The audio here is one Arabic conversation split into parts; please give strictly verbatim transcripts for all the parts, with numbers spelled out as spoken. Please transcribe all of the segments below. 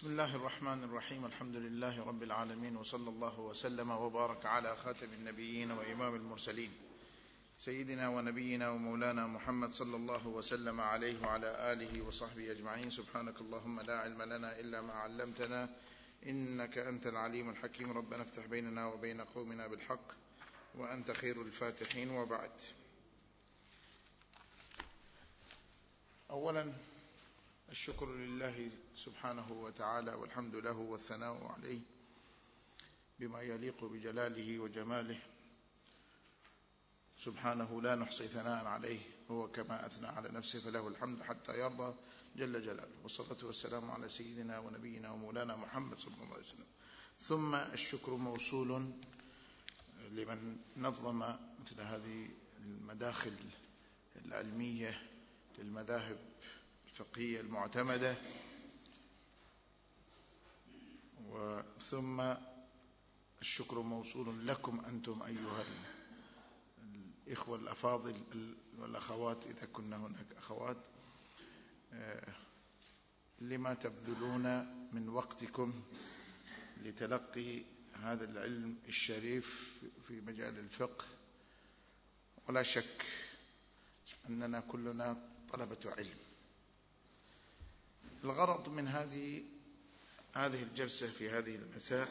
بسم الله الرحمن الرحيم. الحمد لله رب العالمين، وصلى الله وسلم وبارك على خاتم النبيين وإمام المرسلين سيدنا ونبينا ومولانا محمد صلى الله وسلم عليه وعلى آله وصحبه أجمعين. سبحانك اللهم لا علم لنا إلا ما علمتنا إنك أنت العليم الحكيم. ربنا افتح بيننا وبين قومنا بالحق وأنت خير الفاتحين. وبعد، أولا الشكر لله سبحانه وتعالى والحمد له والثناء عليه بما يليق بجلاله وجماله. سبحانه لا نحصي ثناء عليه، هو كما أثنى على نفسه فله الحمد حتى يرضى جل جلاله. والصلاة والسلام على سيدنا ونبينا ومولانا محمد صلى الله عليه وسلم. ثم الشكر موصول لمن نظم مثل هذه المداخل العلمية للمذاهب الفقهية المعتمدة، وثم الشكر موصول لكم أنتم أيها الإخوة الأفاضل والأخوات إذا كنا هناك أخوات، لما تبذلون من وقتكم لتلقي هذا العلم الشريف في مجال الفقه. ولا شك أننا كلنا طلبة علم. الغرض من هذه هذه الجلسة في هذه المساء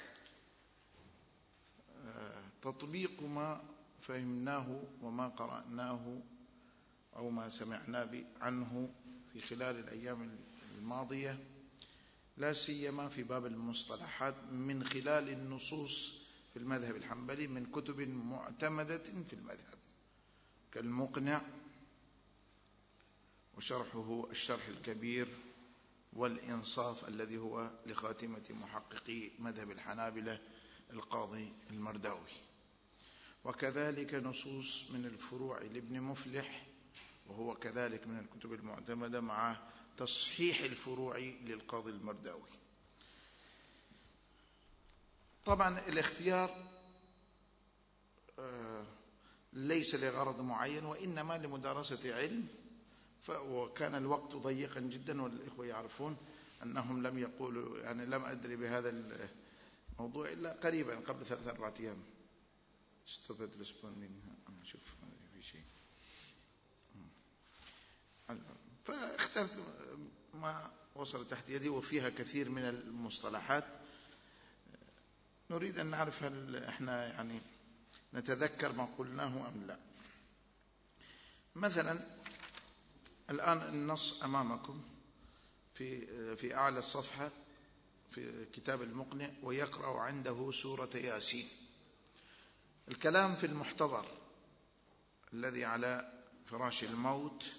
تطبيق ما فهمناه وما قرأناه أو ما سمعنا عنه في خلال الأيام الماضية، لا سيما في باب المصطلحات من خلال النصوص في المذهب الحنبلي من كتب معتمدة في المذهب كالمقنع وشرحه الشرح الكبير والإنصاف الذي هو لخاتمة محققي مذهب الحنابلة القاضي المرداوي، وكذلك نصوص من الفروع لابن مفلح وهو كذلك من الكتب المعتمدة مع تصحيح الفروع للقاضي المرداوي. طبعا الاختيار ليس لغرض معين وإنما لمدارسة علم، وكان الوقت ضيقا جدا، والإخوة يعرفون أنهم لم يقولوا، يعني لم أدري بهذا الموضوع إلا قريبا قبل ثلاثة أربعة أيام. stupid responding شوف في شيء، فاخترت ما وصل تحت يدي وفيها كثير من المصطلحات. نريد أن نعرف هل احنا يعني نتذكر ما قلناه أم لا. مثلا الآن النص أمامكم في في أعلى الصفحة في كتاب المقنع: ويقرأ عنده سورة ياسين. الكلام في المحتضر الذي على فراش الموت.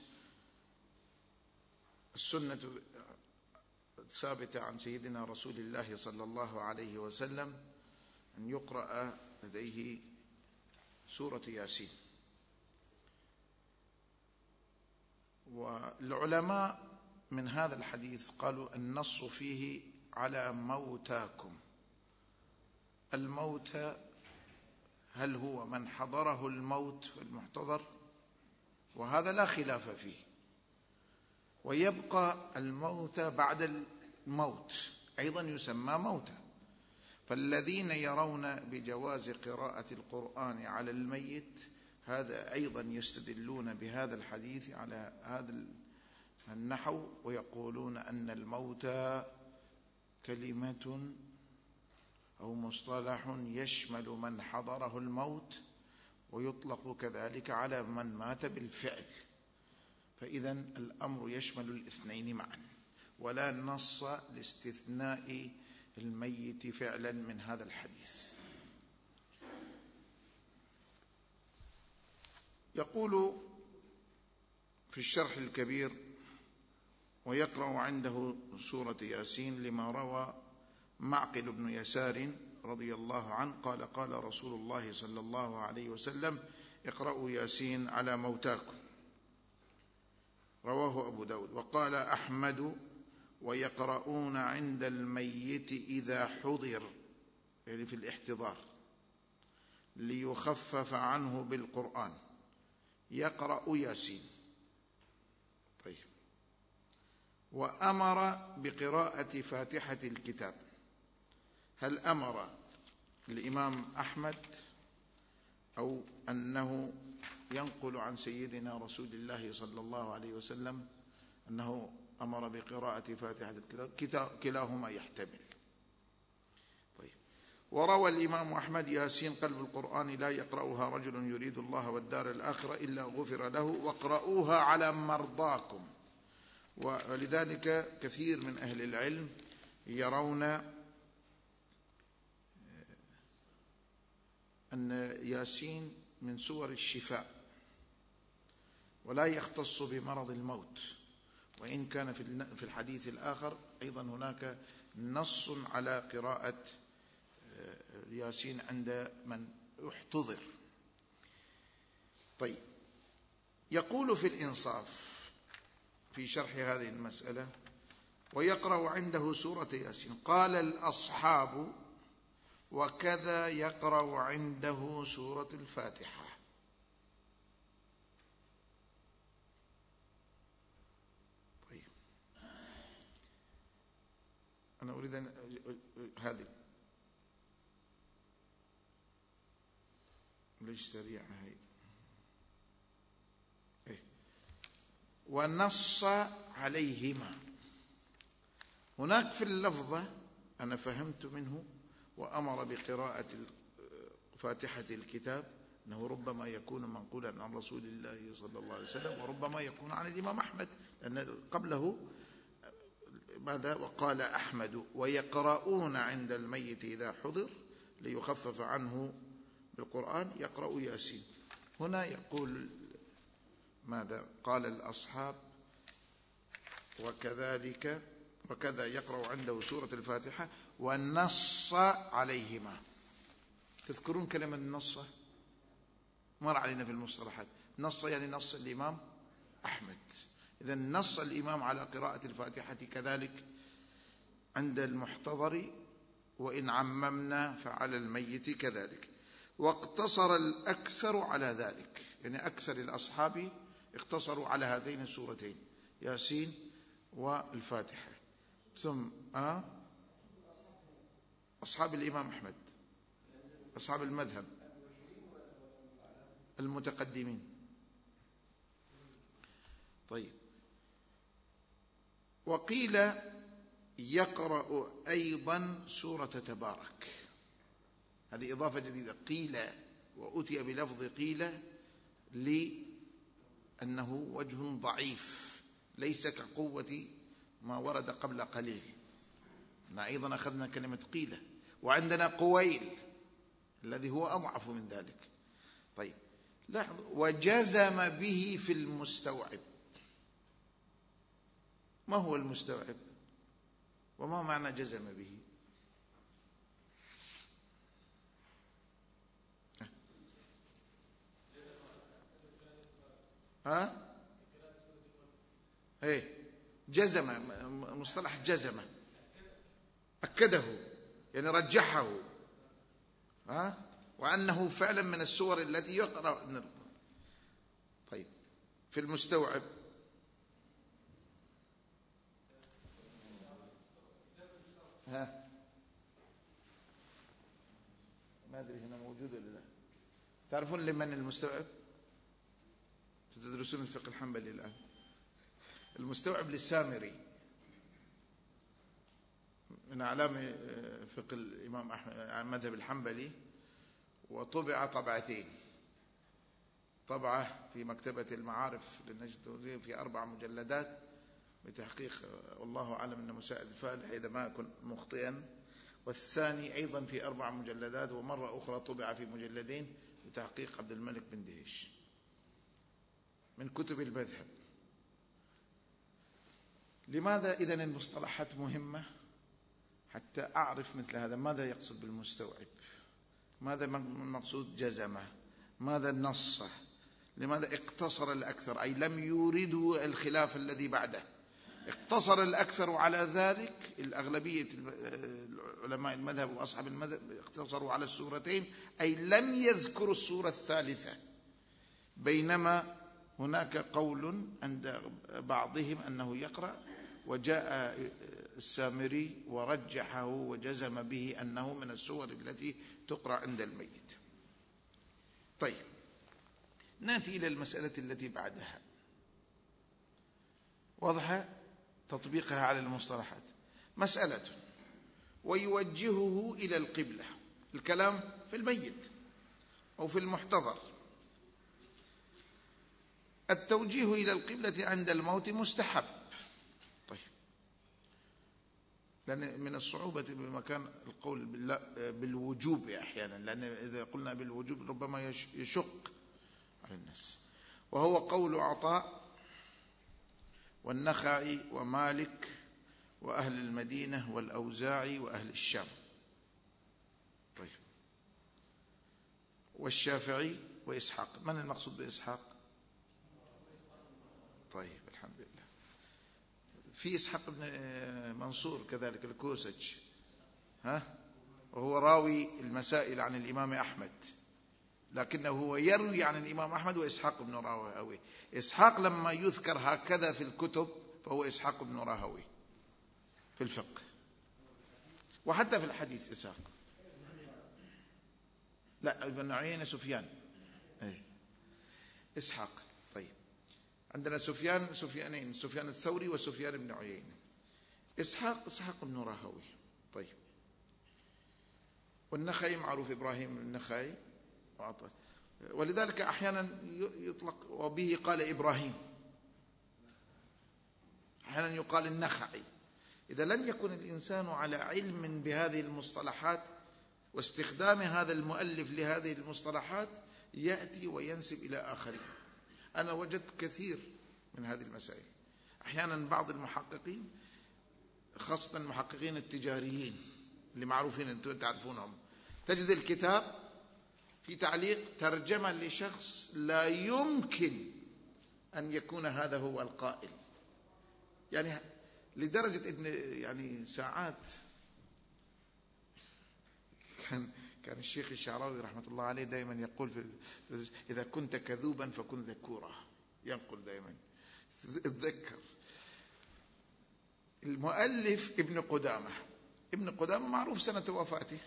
السنة الثابتة عن سيدنا رسول الله صلى الله عليه وسلم أن يقرأ لديه سورة ياسين. والعلماء من هذا الحديث قالوا النص فيه على موتاكم. الموتى هل هو من حضره الموت في المحتضر؟ وهذا لا خلاف فيه. ويبقى الموتى بعد الموت أيضا يسمى موتى. فالذين يرون بجواز قراءة القرآن على الميت هذا أيضا يستدلون بهذا الحديث على هذا النحو، ويقولون أن الموتى كلمة أو مصطلح يشمل من حضره الموت ويطلق كذلك على من مات بالفعل. فإذا الأمر يشمل الاثنين معا، ولا نص لاستثناء الميت فعلا من هذا الحديث. يقول في الشرح الكبير: ويقرأ عنده سورة ياسين لما روى معقل بن يسار رضي الله عنه قال: قال رسول الله صلى الله عليه وسلم: اقرأوا ياسين على موتاكم. رواه أبو داود. وقال أحمد: ويقرؤون عند الميت إذا حضر، يعني في الاحتضار، ليخفف عنه بالقرآن، يقرأ ياسين. طيب، وأمر بقراءة فاتحة الكتاب. هل أمر الإمام أحمد أو أنه ينقل عن سيدنا رسول الله صلى الله عليه وسلم أنه أمر بقراءة فاتحة الكتاب؟ كلاهما يحتمل. طيب. وروى الإمام أحمد: ياسين قلب القرآن لا يقرأها رجل يريد الله والدار الآخرة إلا غفر له، واقرؤوها على مرضاكم. ولذلك كثير من أهل العلم يرون أن ياسين من سور الشفاء ولا يختص بمرض الموت، وإن كان في الحديث الآخر أيضا هناك نص على قراءة ياسين عند من احتضر. طيب. يقول في الإنصاف في شرح هذه المسألة: ويقرأ عنده سورة ياسين. قال الأصحاب: وكذا يقرأ عنده سورة الفاتحة. طيب. أنا أريد أن هذه ليش سريعة هي. إيه؟ ونص عليهما. هناك في اللفظة أنا فهمت منه: وأمر بقراءة فاتحة الكتاب، أنه ربما يكون منقولا عن رسول الله صلى الله عليه وسلم، وربما يكون عن الإمام أحمد، لأن قبله ماذا؟ وقال أحمد: ويقرؤون عند الميت إذا حضر ليخفف عنه بالقرآن يقرأ ياسين. هنا يقول ماذا؟ قال الأصحاب: وكذلك وكذا يقرأ عنده سورة الفاتحة ونص عليهما. تذكرون كلمة النص؟ مر علينا في المصطلحات. نص يعني نص الإمام أحمد. إذن نص الإمام على قراءة الفاتحة كذلك عند المحتضر، وإن عممنا فعلى الميت كذلك. واقتصر الأكثر على ذلك، يعني أكثر الأصحاب اقتصروا على هذين السورتين، ياسين والفاتحة. ثم آه أصحاب الإمام أحمد، أصحاب المذهب المتقدمين. طيب. وقيل يقرأ أيضا سورة تبارك. هذه إضافة جديدة. قيل، وأتي بلفظ قيل لأنه وجه ضعيف ليس كقوة ما ورد قبل قليل. أيضا أخذنا كلمة قيل، وعندنا قويل الذي هو أضعف من ذلك. طيب. لاحظ: وجزم به في المستوعب. ما هو المستوعب؟ وما معنى جزم به؟ ها؟ ايه جزم، مصطلح جزم، أكده يعني رجحه، ها؟ وأنه فعلا من السور التي يقرأ. طيب. في المستوعب ها؟ ما أدري هنا موجود ولا لا. تعرفون لمن المستوعب؟ تدرسون الفقه الحنبلي الآن. المستوعب للسامري، من أعلام فقه الإمام أحمد المذهب الحنبلي، وطبع طبعتين: طبعة في مكتبة المعارف للنجد في أربع مجلدات بتحقيق والله أعلم أنه مساعد الفالح إذا ما أكون مخطئا، والثاني أيضا في أربع مجلدات، ومرة أخرى طبع في مجلدين بتحقيق عبد الملك بن دهيش، من كتب المذهب. لماذا إذن المصطلحات مهمة؟ حتى أعرف مثل هذا ماذا يقصد بالمستوعب، ماذا المقصود جزمه، ماذا نصه، لماذا اقتصر الأكثر، أي لم يوردوا الخلاف الذي بعده، اقتصر الأكثر على ذلك. الأغلبية علماء المذهب وأصحاب المذهب اقتصروا على السورتين، أي لم يذكروا السورة الثالثة، بينما هناك قول عند بعضهم أنه يقرأ، وجاء السامري ورجحه وجزم به أنه من السور التي تقرأ عند الميت. طيب، نأتي إلى المسألة التي بعدها، واضحة تطبيقها على المصطلحات. مسألة ويوجهه إلى القبلة، الكلام في الميت أو في المحتضر. التوجيه إلى القبلة عند الموت مستحب. طيب، لأن من الصعوبة بمكان القول بالوجوب أحيانا، لأن إذا قلنا بالوجوب ربما يشق على الناس. وهو قول عطاء والنخعي ومالك وأهل المدينة والأوزاعي وأهل الشام. طيب، والشافعي وإسحاق. من المقصود بإسحاق؟ طيب، الحمد لله. في إسحاق بن منصور كذلك الكوسج، ها، وهو راوي المسائل عن الإمام أحمد، لكنه هو يروي عن الإمام أحمد وإسحاق بن راهوي. إسحاق لما يذكر هكذا في الكتب فهو إسحاق بن راهوي في الفقه، وحتى في الحديث إسحاق. لا، ابن عيينة سفيان، أي إسحاق. طيب، عندنا سفيان سفيانين، سفيان الثوري وسفيان بن عيينة. إسحاق إسحاق بن راهوي. طيب، والنخعي معروف إبراهيم النخعي، ولذلك أحيانا يطلق وبه قال إبراهيم، أحيانا يقال النخعي. إذا لم يكن الإنسان على علم بهذه المصطلحات واستخدام هذا المؤلف لهذه المصطلحات يأتي وينسب إلى آخرين. أنا وجدت كثير من هذه المسائل. أحيانا بعض المحققين، خاصة المحققين التجاريين اللي معروفين أنتم تعرفونهم، تجد الكتاب في تعليق ترجمة لشخص لا يمكن أن يكون هذا هو القائل، يعني لدرجة أن يعني ساعات كان كان الشيخ الشعراوي رحمة الله عليه دائما يقول في إذا كنت كذوبا فكن ذكورا، ينقل دائما. اتذكر المؤلف ابن قدامة، ابن قدامة معروف سنة وفاته،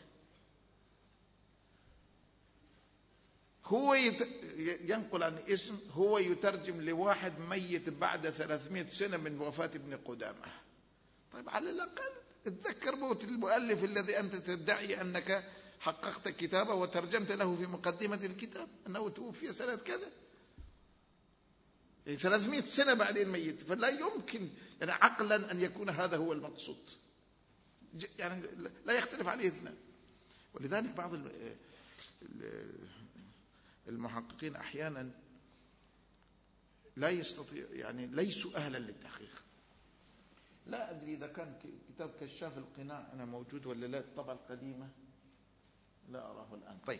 هو يت... ينقل عن اسم، هو يترجم لواحد ميت بعد ثلاثمائة سنة من وفاة ابن قدامة. طيب، على الأقل اتذكر موت المؤلف الذي أنت تدعي أنك حققت كتابه وترجمت له في مقدمة الكتاب أنه توفي سنة كذا، يعني ثلاثمائة سنة بعدين ميت، فلا يمكن يعني عقلا أن يكون هذا هو المقصود، يعني لا يختلف عليه اثنان. ولذلك بعض المحققين أحيانا لا يستطيع، يعني ليسوا أهلا للتحقيق. لا أدري إذا كان كتاب كشاف القناع أنا موجود ولا لا، الطبعة القديمة لا أراه الآن. طيب،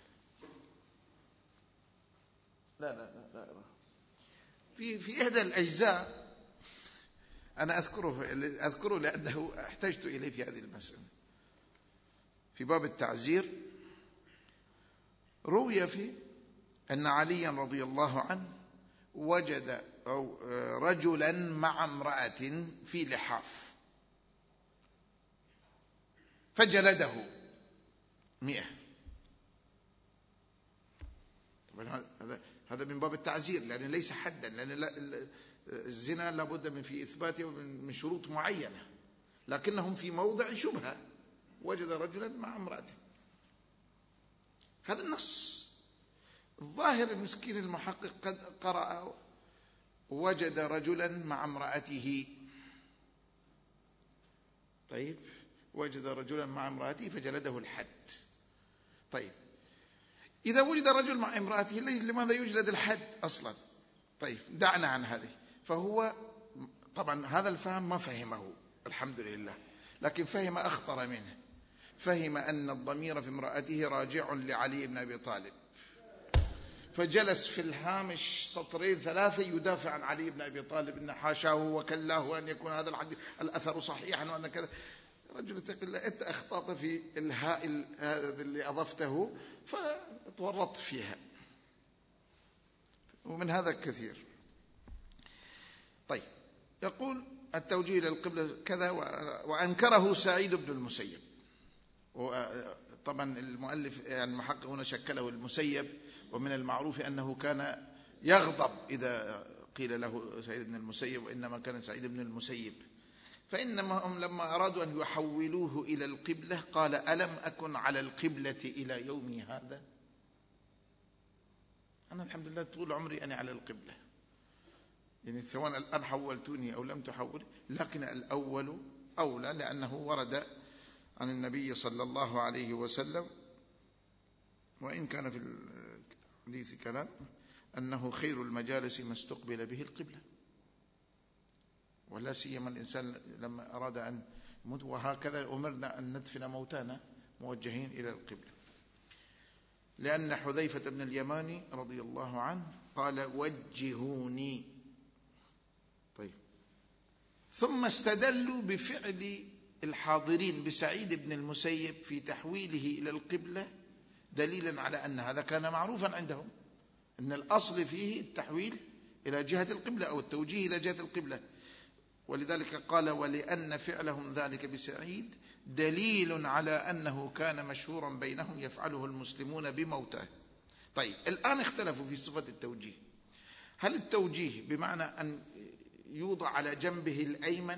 لا لا لا, لا أراه. في في إحدى الأجزاء أنا أذكره أذكره لأنه احتجت إليه في هذه المسألة، في باب التعزير روي فيه أن عليا رضي الله عنه وجد أو رجلا مع امرأة في لحاف فجلده مئة. طبعا هذا هذا من باب التعزير، لأن ليس حدا، لأن الزنا لابد من في إثباته من شروط معينة، لكنهم في موضع شبهة، وجد رجلا مع امرأة. هذا النص الظاهر المسكين المحقق قد قرأ وجد رجلا مع امرأته. طيب، وجد رجلا مع امرأته فجلده الحد. طيب، إذا وجد رجل مع امرأته لماذا يجلد الحد أصلا؟ طيب، دعنا عن هذه. فهو طبعا هذا الفهم ما فهمه الحمد لله، لكن فهم أخطر منه، فهم أن الضمير في امرأته راجع لعلي بن أبي طالب، فجلس في الهامش سطرين ثلاثة يدافع عن علي بن أبي طالب إن حاشاه وكلاه أن يكون هذا الحديث الأثر صحيحا وأن كذا. رجل اتق الله، أنت أخطأت في الهاء هذا اللي أضفته فتورطت فيها، ومن هذا كثير. طيب، يقول التوجيه إلى القبلة كذا، وأنكره سعيد بن المسيب. طبعا المؤلف يعني المحقق هنا شكله المسيب، ومن المعروف أنه كان يغضب إذا قيل له سعيد بن المسيب، وإنما كان سعيد بن المسيب. فإنهم لما أرادوا أن يحولوه إلى القبلة قال: ألم أكن على القبلة إلى يومي هذا؟ أنا الحمد لله طول عمري أنا على القبلة، يعني سواء الآن حولتوني أو لم تحول، لكن الأول أولى، لأنه ورد عن النبي صلى الله عليه وسلم، وإن كان في الحديث كلام، أنه خير المجالس ما استقبل به القبلة، ولا سيما الإنسان لما أراد أن يموت. وهكذا أمرنا أن ندفن موتانا موجهين إلى القبلة، لأن حذيفة بن اليماني رضي الله عنه قال: وجهوني. طيب، ثم استدلوا بفعل الحاضرين بسعيد بن المسيب في تحويله إلى القبلة دليلا على أن هذا كان معروفا عندهم، أن الأصل فيه التحويل إلى جهة القبلة أو التوجيه إلى جهة القبلة. ولذلك قال: ولأن فعلهم ذلك بسعيد دليل على أنه كان مشهورا بينهم يفعله المسلمون بموتاه. طيب، الآن اختلفوا في صفة التوجيه. هل التوجيه بمعنى أن يوضع على جنبه الأيمن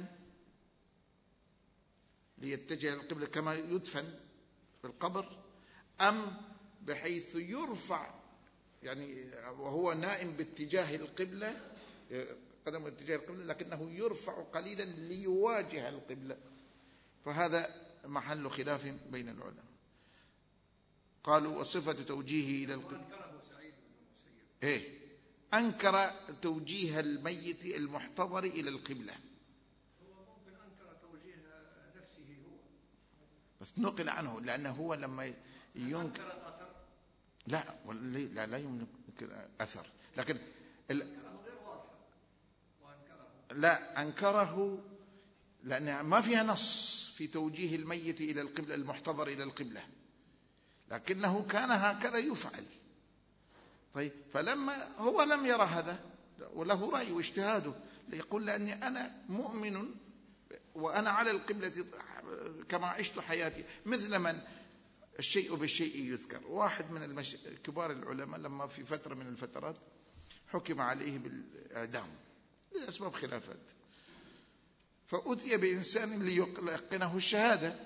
ليتجه القبلة كما يدفن في القبر، أم بحيث يرفع يعني وهو نائم باتجاه القبلة، قدم اتجاه القبلة، لكنه يرفع قليلا ليواجه القبلة؟ فهذا محل خلاف بين العلماء. قالوا: وصفة توجيهه إلى القبلة أنكره سعيد بن المسيب. إيه؟ أنكر توجيه الميت المحتضر إلى القبلة. هو ممكن أنكر توجيه نفسه هو، بس نقل عنه، لأنه هو لما ينكر الأثر. لا لا لا ينكر أثر، لكن ال... غير واضح. وأنكره لا أنكره لأن ما فيها نص في توجيه الميت إلى القبلة المحتضر إلى القبلة، لكنه كان هكذا يفعل. طيب، فلما هو لم يرى هذا وله رأي واجتهاده، يقول: لأني أنا مؤمن وأنا على القبلة كما عشت حياتي، مثل من الشيء بالشيء يذكر. واحد من المش... كبار العلماء لما في فترة من الفترات حكم عليه بالإعدام لأسباب خلافات، فأتي بإنسان ليلقنه الشهادة،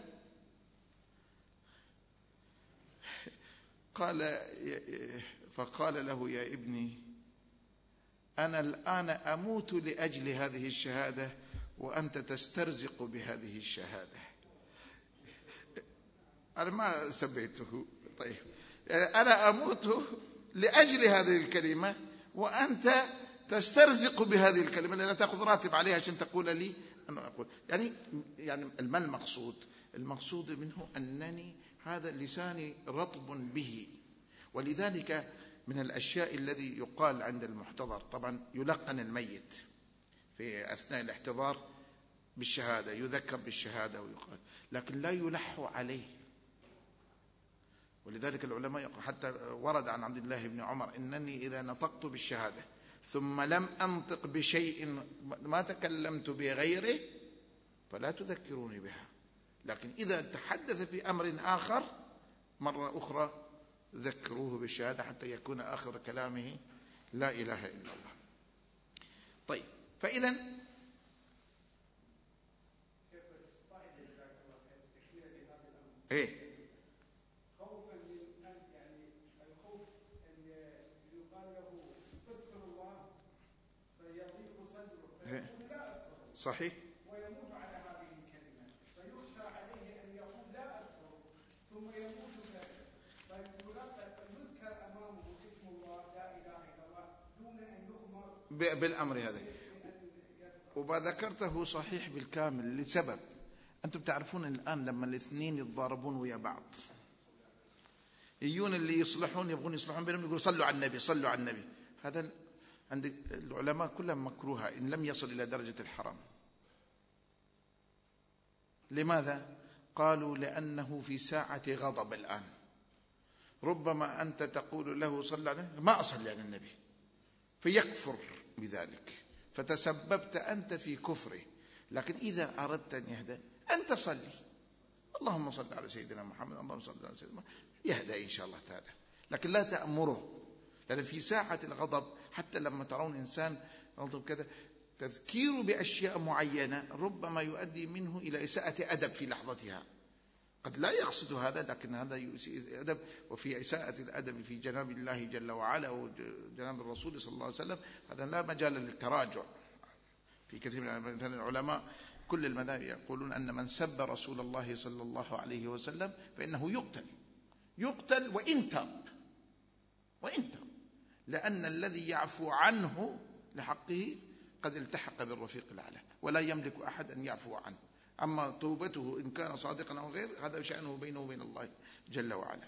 قال فقال له: يا ابني، أنا الآن أموت لأجل هذه الشهادة وأنت تسترزق بهذه الشهادة. أنا ما سبيته. طيب، أنا أموت لأجل هذه الكلمة وأنت تسترزق بهذه الكلمة، لأنها تأخذ راتب عليها عشان تقول لي أنا أقول. يعني يعني ما المقصود؟ المقصود منه أنني هذا لساني رطب به. ولذلك من الأشياء الذي يقال عند المحتضر، طبعا يلقن الميت في أثناء الاحتضار بالشهادة، يذكر بالشهادة ويقال، لكن لا يلح عليه. ولذلك العلماء يقول، حتى ورد عن عبد الله بن عمر: إنني إذا نطقت بالشهادة ثم لم أنطق بشيء ما تكلمت بغيره فلا تذكروني بها، لكن إذا تحدث في أمر آخر مرة أخرى ذكروه بالشهادة حتى يكون آخر كلامه لا إله إلا الله. طيب، فإذا إيه خوفا من أن يعني الخوف أن يقال له اذكر الله فيضيق صدره فيقول لا أذكر، صحيح، ويموت على هذه الكلمة، فيخشى عليه أن يقول لا أذكر ثم يموت فيذكر أمامه اسم الله لا إله إلا الله دون أن يؤمر بالأمر هذا. وما ذكرته صحيح بالكامل لسبب، أنتم تعرفون الآن لما الاثنين يتضاربون ويا بعض، يجون اللي يصلحون يبغون يصلحون بينهم يقولوا صلوا على النبي صلوا على النبي. هذا عند العلماء كلهم مكروهة إن لم يصل إلى درجة الحرام. لماذا؟ قالوا: لأنه في ساعة غضب الآن ربما أنت تقول له صلى على النبي ما أصلي على النبي فيكفر بذلك، فتسببت أنت في كفره، لكن إذا أردت أن يهدى أنت صلي، اللهم صل على سيدنا محمد، اللهم صل على سيدنا محمد، يهدى إن شاء الله تعالى. لكن لا تأمره، لأن في ساعة الغضب حتى لما ترون إنسان غضب كذا تذكيره بأشياء معينة ربما يؤدي منه إلى إساءة أدب في لحظتها. قد لا يقصد هذا، لكن هذا يسيء الأدب. وفي إساءة الأدب في جناب الله جل وعلا وجناب الرسول صلى الله عليه وسلم هذا لا مجال للتراجع. في كثير من العلماء كل المذاهب يقولون أن من سب رسول الله صلى الله عليه وسلم فإنه يقتل يقتل وإن تاب وإن تاب، لأن الذي يعفو عنه لحقه قد التحق بالرفيق الأعلى، ولا يملك أحد أن يعفو عنه. أما توبته إن كان صادقا أو غير هذا شأنه بينه وبين الله جل وعلا.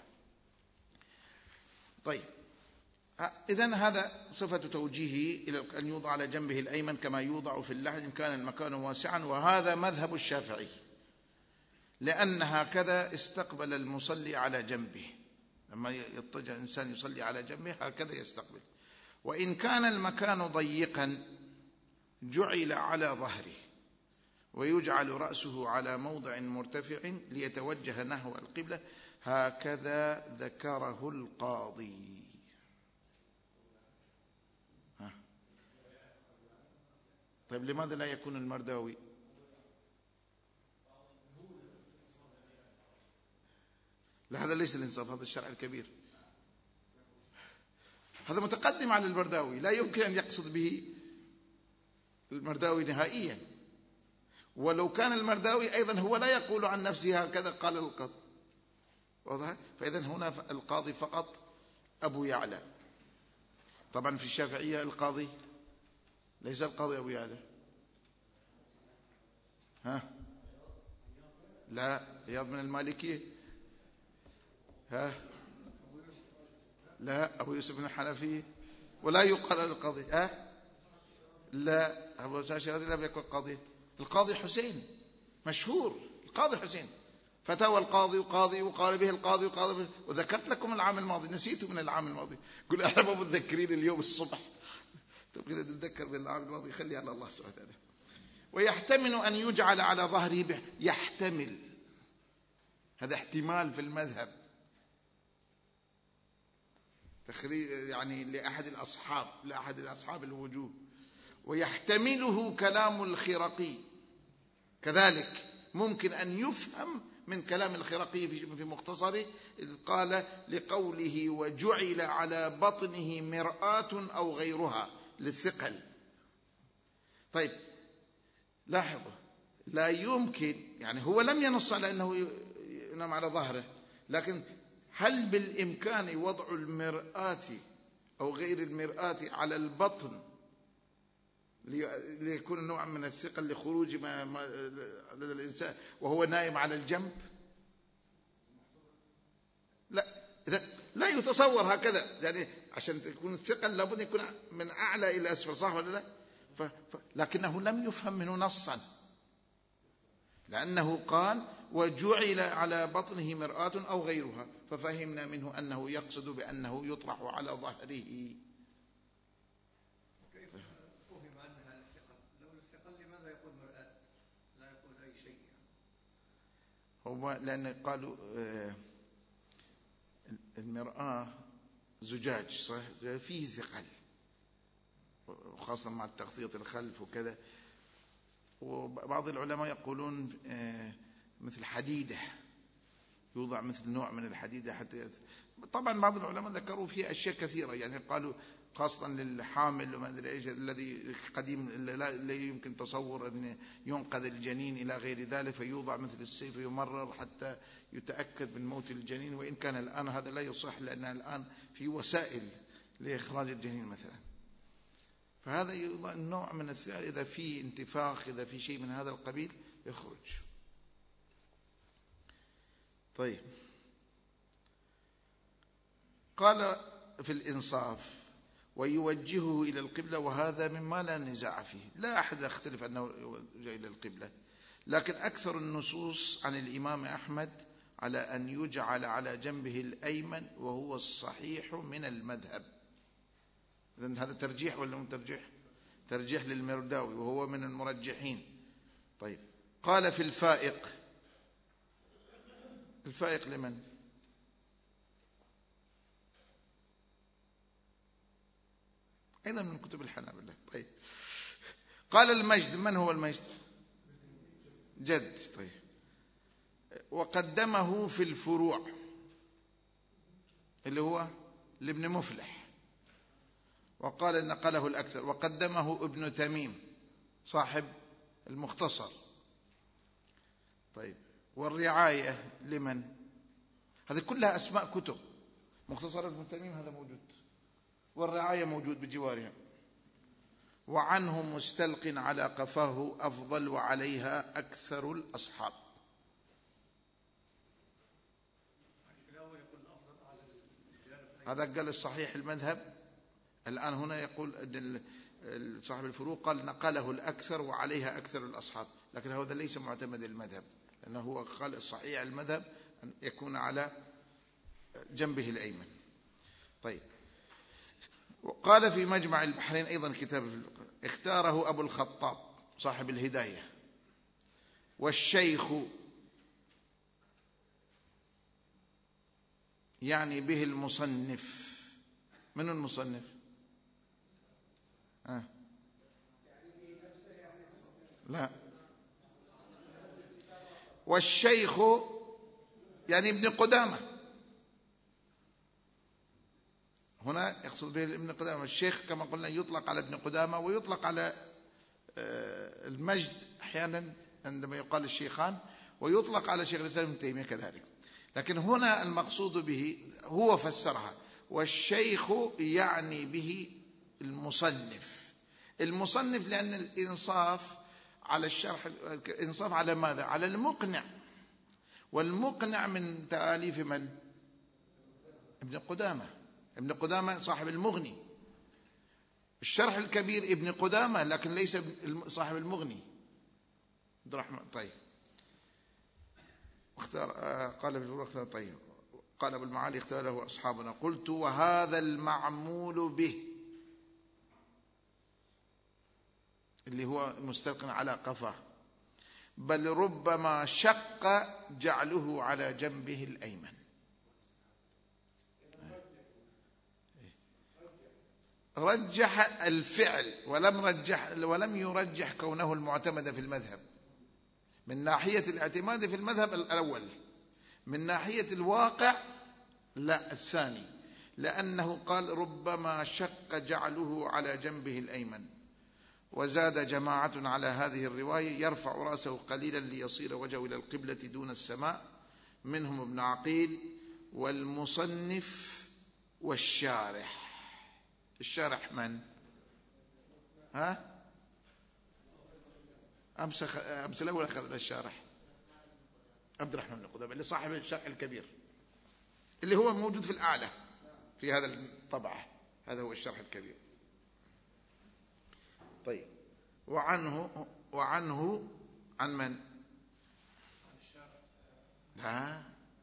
طيب، إذن هذا صفة توجيهه إلى أن يوضع على جنبه الأيمن كما يوضع في اللحد إن كان المكان واسعا، وهذا مذهب الشافعي، لأن هكذا استقبل المصلي على جنبه. لما يضطجع الإنسان يصلي على جنبه هكذا يستقبل. وإن كان المكان ضيقا جعل على ظهره، ويجعل رأسه على موضع مرتفع ليتوجه نحو القبلة، هكذا ذكره القاضي. ها. طيب لماذا لا يكون المرداوي؟ لا، هذا ليس الإنصاف، هذا الشرع الكبير، هذا متقدم على المرداوي، لا يمكن أن يقصد به المرداوي نهائيا. ولو كان المرداوي أيضا هو لا يقول عن نفسه هكذا قال القاضي، واضح؟ فإذا هنا القاضي فقط أبو يعلى. طبعا في الشافعية القاضي ليس القاضي أبو يعلى، ها لا، عياض من المالكية، ها لا، أبو يوسف من الحنفية، ولا يقال القاضي، ها لا، أبو ساشر لا يكون قاضي. القاضي حسين مشهور، القاضي حسين، فتاوى القاضي وقاضي وقال به القاضي وقاضي به. وذكرت لكم العام الماضي، نسيته من العام الماضي، قل أنا ما متذكرين اليوم الصبح، تبغين نتذكر من العام الماضي، خلي على الله سبحانه وتعالى. ويحتمل أن يجعل على ظهره به، يحتمل، هذا احتمال في المذهب تخريج يعني لأحد الأصحاب لأحد الأصحاب الوجوه. ويحتمله كلام الخرقي، كذلك ممكن أن يفهم من كلام الخرقي في مختصره إذ قال لقوله وجعل على بطنه مرآة أو غيرها للثقل. طيب لاحظوا، لا يمكن، يعني هو لم ينص على أنه ينام على ظهره، لكن هل بالإمكان وضع المرآة أو غير المرآة على البطن ليكون نوع من الثقل لخروج ما لدى الإنسان وهو نائم على الجنب؟ لا، إذا لا يتصور هكذا، يعني عشان تكون الثقل لابد يكون من أعلى إلى أسفل، صح ولا لا؟ ف... ف... لكنه لم يفهم منه نصا، لأنه قال وجعل على بطنه مرآة أو غيرها، ففهمنا منه أنه يقصد بأنه يطرح على ظهره. هو لأن قالوا المرآة زجاج صح فيه ثقل، وخاصة مع التغطية الخلف وكذا. وبعض العلماء يقولون مثل حديدة، يوضع مثل نوع من الحديدة حتى. طبعا بعض العلماء ذكروا فيه أشياء كثيرة، يعني قالوا خاصة للحامل وما أدري إيش الذي قديم لا يمكن تصور أن ينقذ الجنين إلى غير ذلك، فيوضع مثل السيف يمرر حتى يتأكد من موت الجنين. وإن كان الآن هذا لا يصح، لأن الآن في وسائل لإخراج الجنين مثلا، فهذا يوضع نوع من الثقل، إذا في انتفاخ إذا في شيء من هذا القبيل يخرج. طيب، قال في الإنصاف ويوجهه إلى القبلة، وهذا مما لا نزاع فيه، لا أحد يختلف أنه يوجه إلى القبلة، لكن أكثر النصوص عن الإمام أحمد على أن يجعل على جنبه الأيمن، وهو الصحيح من المذهب. إذن هذا ترجيح ولا مو ترجيح؟ ترجيح للمرداوي وهو من المرجحين، طيب قال في الفائق. الفائق لمن؟ أيضا من كتب الحنابلة. طيب قال المجد. من هو المجد؟ جد. طيب وقدمه في الفروع اللي هو لابن مفلح، وقال نقله الأكثر، وقدمه ابن تميم صاحب المختصر. طيب والرعاية لمن؟ هذه كلها أسماء كتب. مختصر ابن تميم هذا موجود، والرعاية موجود بجوارها. وعنه مستلق على قفاه أفضل وعليها أكثر الأصحاب. هذا قال الصحيح المذهب. الآن هنا يقول صاحب الفروق قال نقله الأكثر وعليها أكثر الأصحاب، لكن هذا ليس معتمد المذهب، لأنه هو قال الصحيح المذهب أن يكون على جنبه الأيمن. طيب وقال في مجمع البحرين أيضا كتاب اختاره أبو الخطاب صاحب الهداية. والشيخ يعني به المصنف. من المصنف؟ آه. لا. والشيخ يعني ابن قدامة. هنا يقصد به ابن قدامة. الشيخ كما قلنا يطلق على ابن قدامة ويطلق على المجد أحيانا عندما يقال الشيخان، ويطلق على شيخ الإسلام ابن تيمية كذلك. لكن هنا المقصود به هو فسرها والشيخ يعني به المصنف. المصنف لأن الإنصاف على الشرح، الإنصاف على ماذا؟ على المقنع، والمقنع من تأليف من؟ ابن قدامة. ابن قدامة صاحب المغني. الشرح الكبير ابن قدامة لكن ليس صاحب المغني عبد الرحمن. طيب اختار قال في الفروع اختار. طيب قال ابو المعالي اختاره أصحابنا. قلت وهذا المعمول به اللي هو مستلق على قفاه، بل ربما شق جعله على جنبه الأيمن. رجح الفعل ولم رجح ولم يرجح كونه المعتمد في المذهب من ناحية الاعتماد في المذهب الأول. من ناحية الواقع لا، الثاني، لأنه قال ربما شق جعله على جنبه الأيمن. وزاد جماعة على هذه الرواية يرفع رأسه قليلا ليصير وجهه إلى القبلة دون السماء، منهم ابن عقيل والمصنف والشارح. الشارح من؟ ها؟ أمس خ... أمس الأول أخذنا الشارح عبد الرحمن بن قدامة اللي صاحب الشرح الكبير اللي هو موجود في الأعلى في هذا الطبعة. هذا هو الشرح الكبير. طيب وعنه وعنه عن من؟ لا،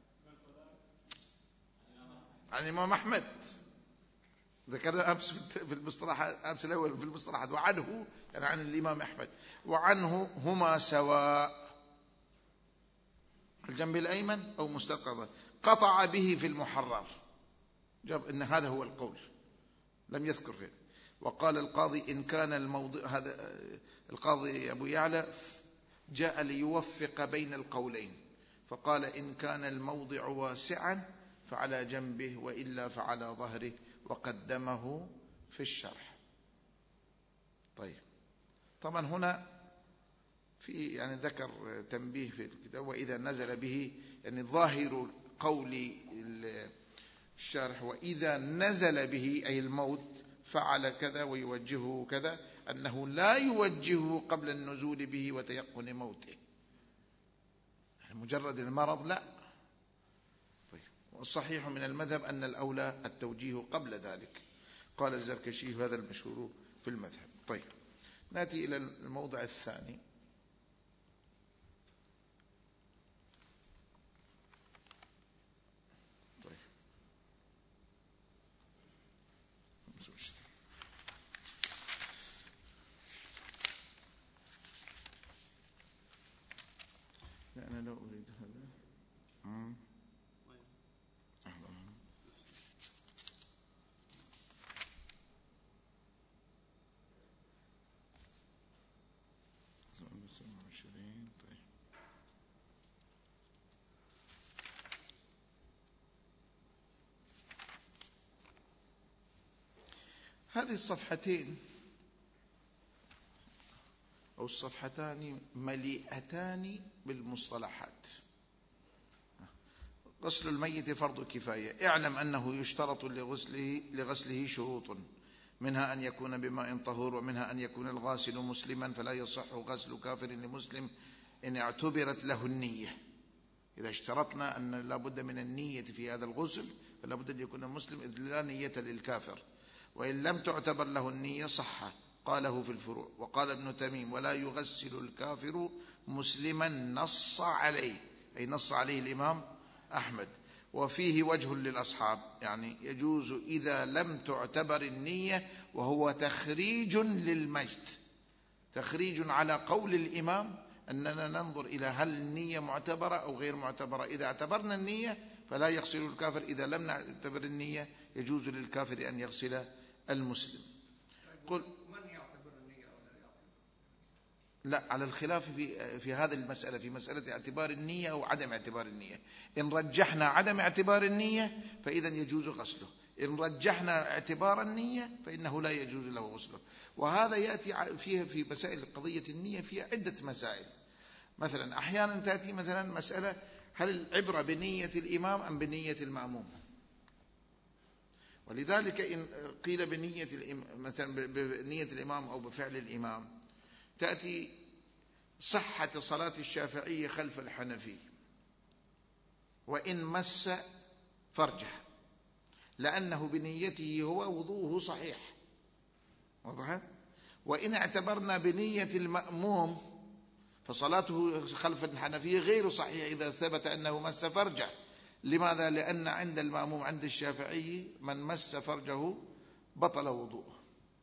عن الإمام أحمد. ذكرنا أمس في المصطلحات، أمس الأول في المصطلحات. وعنه يعني عن الإمام أحمد. وعنه هما سواء، الجنب الأيمن أو مستقر. قطع به في المحرر، جاب إن هذا هو القول، لم يذكر فيه. وقال القاضي إن كان الموضع، هذا القاضي أبو يعلى جاء ليوفق بين القولين، فقال إن كان الموضع واسعا فعلى جنبه وإلا فعلى ظهره، وقدمه في الشرح. طيب طبعا هنا في يعني ذكر تنبيه في الكتاب وإذا نزل به، يعني ظاهر قول الشارح وإذا نزل به أي الموت فعل كذا ويوجهه كذا، أنه لا يوجهه قبل النزول به وتيقن موته، يعني مجرد المرض لا. طيب والصحيح من المذهب أن الأولى التوجيه قبل ذلك. قال الزركشي هذا المشهور في المذهب. طيب نأتي إلى الموضع الثاني. لا أريد هذا. مم. هذه الصفحتين أو الصفحتان مليئتان بالمصطلحات. غسل الميت فرض كفاية. اعلم أنه يشترط لغسله, لغسله شروط، منها أن يكون بماء طهور، ومنها أن يكون الغاسل مسلما، فلا يصح غسل كافر لمسلم إن اعتبرت له النية. إذا اشترطنا أن لا بد من النية في هذا الغسل فلا بد أن يكون المسلم، إذ لا نية للكافر. وإن لم تعتبر له النية صح. قاله في الفروع. وقال ابن تميم: ولا يغسل الكافر مسلما، نص عليه، أي نص عليه الإمام أحمد. وفيه وجه للأصحاب، يعني يجوز إذا لم تعتبر النية، وهو تخريج للمجد، تخريج على قول الإمام أننا ننظر إلى هل النية معتبرة أو غير معتبرة. إذا اعتبرنا النية فلا يغسل الكافر، إذا لم نعتبر النية يجوز للكافر أن يغسل المسلم. قل من يعتبر النية ولا يعتبر؟ لا، على الخلاف في في هذه المسألة، في مسألة اعتبار النية أو عدم اعتبار النية. إن رجحنا عدم اعتبار النية فإذا يجوز غسله، إن رجحنا اعتبار النية فإنه لا يجوز له غسله. وهذا يأتي فيها في مسائل قضية النية فيها عدة مسائل. مثلا أحيانا تأتي مثلا مسألة: هل العبرة بنية الإمام أم بنية المأموم؟ ولذلك إن قيل بنية مثلا بنية الإمام أو بفعل الإمام، تأتي صحة صلاة الشافعي خلف الحنفي وإن مس فرجه، لأنه بنيته هو وضوءه صحيح، واضح؟ وإن اعتبرنا بنية المأموم فصلاته خلف الحنفي غير صحيح إذا ثبت أنه مس فرجه. لماذا؟ لأن عند المأموم عند الشافعي من مس فرجه بطل وضوءه.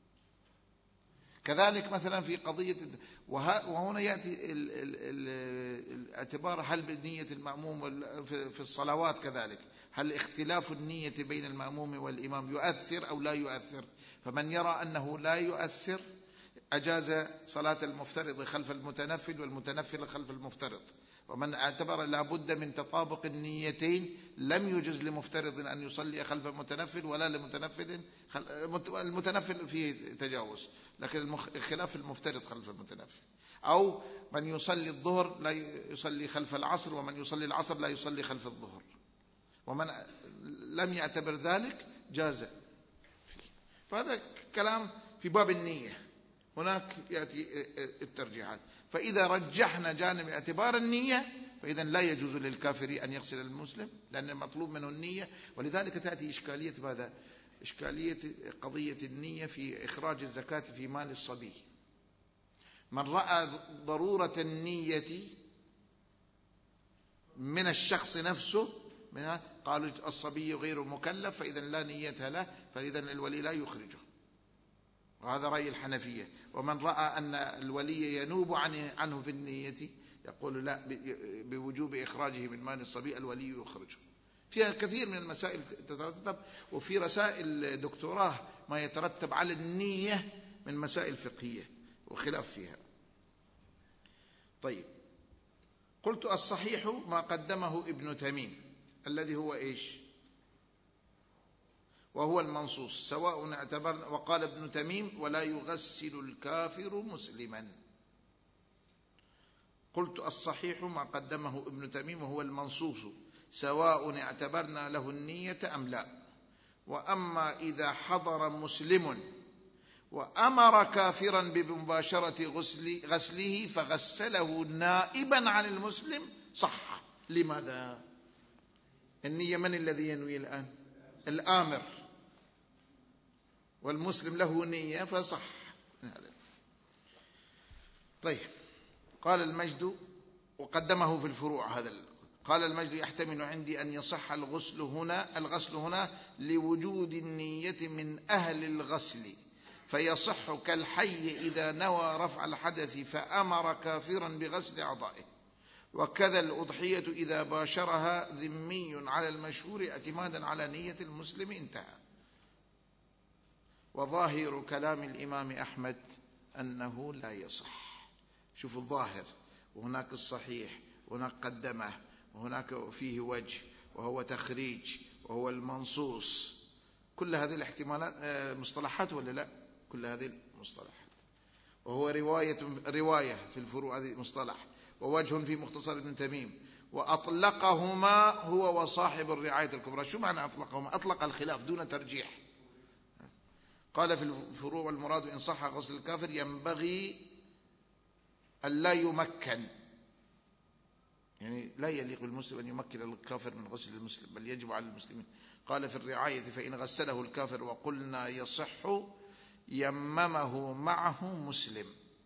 كذلك مثلا في قضية، وهنا يأتي الاعتبار هل بنية المأموم في الصلوات كذلك، هل اختلاف النية بين المأموم والإمام يؤثر أو لا يؤثر؟ فمن يرى أنه لا يؤثر أجاز صلاة المفترض خلف المتنفل والمتنفل خلف المفترض. ومن اعتبر لا بد من تطابق النيتين لم يجز لمفترض أن يصلي خلف المتنفل ولا لمتنفل خل... المتنفل فيه تجاوز، لكن خلاف المفترض خلف المتنفل. أو من يصلي الظهر لا يصلي خلف العصر، ومن يصلي العصر لا يصلي خلف الظهر، ومن لم يعتبر ذلك جاز فيه. فهذا كلام في باب النية، هناك يأتي الترجيحات. فإذا رجحنا جانب اعتبار النية فإذا لا يجوز للكافر أن يغسل المسلم، لأن المطلوب منه النية. ولذلك تأتي إشكالية ماذا؟ إشكالية قضية النية في إخراج الزكاة في مال الصبي. من رأى ضرورة النية من الشخص نفسه منها قالوا الصبي غير مكلف فإذا لا نية له، فإذا الولي لا يخرجه، وهذا رأي الحنفية. ومن رأى أن الولي ينوب عنه في النية يقول لا، بوجوب إخراجه من مال الصبي الولي يخرجه. فيها كثير من المسائل تترتب، وفي رسائل دكتوراه ما يترتب على النية من مسائل فقهية وخلاف فيها. طيب، قلت الصحيح ما قدمه ابن تميم الذي هو إيش؟ وهو المنصوص سواء اعتبرنا. وقال ابن تميم: ولا يغسل الكافر مسلما. قلت الصحيح ما قدمه ابن تميم وهو المنصوص سواء اعتبرنا له النية أم لا. وأما إذا حضر مسلم وأمر كافرا بمباشرة غسل غسله فغسله نائبا عن المسلم صح. لماذا؟ النية من الذي ينوي الآن؟ الآمر، والمسلم له نية فصح. طيب، قال المجد وقدمه في الفروع هذا. قال المجد: يحتمل عندي أن يصح الغسل هنا الغسل هنا لوجود النية من أهل الغسل، فيصح كالحي إذا نوى رفع الحدث فأمر كافرا بغسل أعضائه. وكذا الأضحية إذا باشرها ذمي على المشهور اعتمادا على نية المسلم. انتهى. وظاهر كلام الإمام أحمد أنه لا يصح. شوفوا الظاهر، وهناك الصحيح، وهناك قدمه، وهناك فيه وجه، وهو تخريج، وهو المنصوص. كل هذه الاحتمالات مصطلحات ولا لا؟ كل هذه المصطلحات. وهو رواية رواية في الفروع، هذه مصطلح، ووجه في مختصر ابن تميم. وأطلقهما هو وصاحب الرعاية الكبرى. شو معنى أطلقهما؟ أطلق الخلاف دون ترجيح. قال في الفروع والمراد إن صح غسل الكافر ينبغي أن لا يمكن، يعني لا يليق بالمسلم أن يمكن الكافر من غسل المسلم، بل يجب على المسلمين. قال في الرعاية فإن غسله الكافر وقلنا يصح يممه معه مسلم.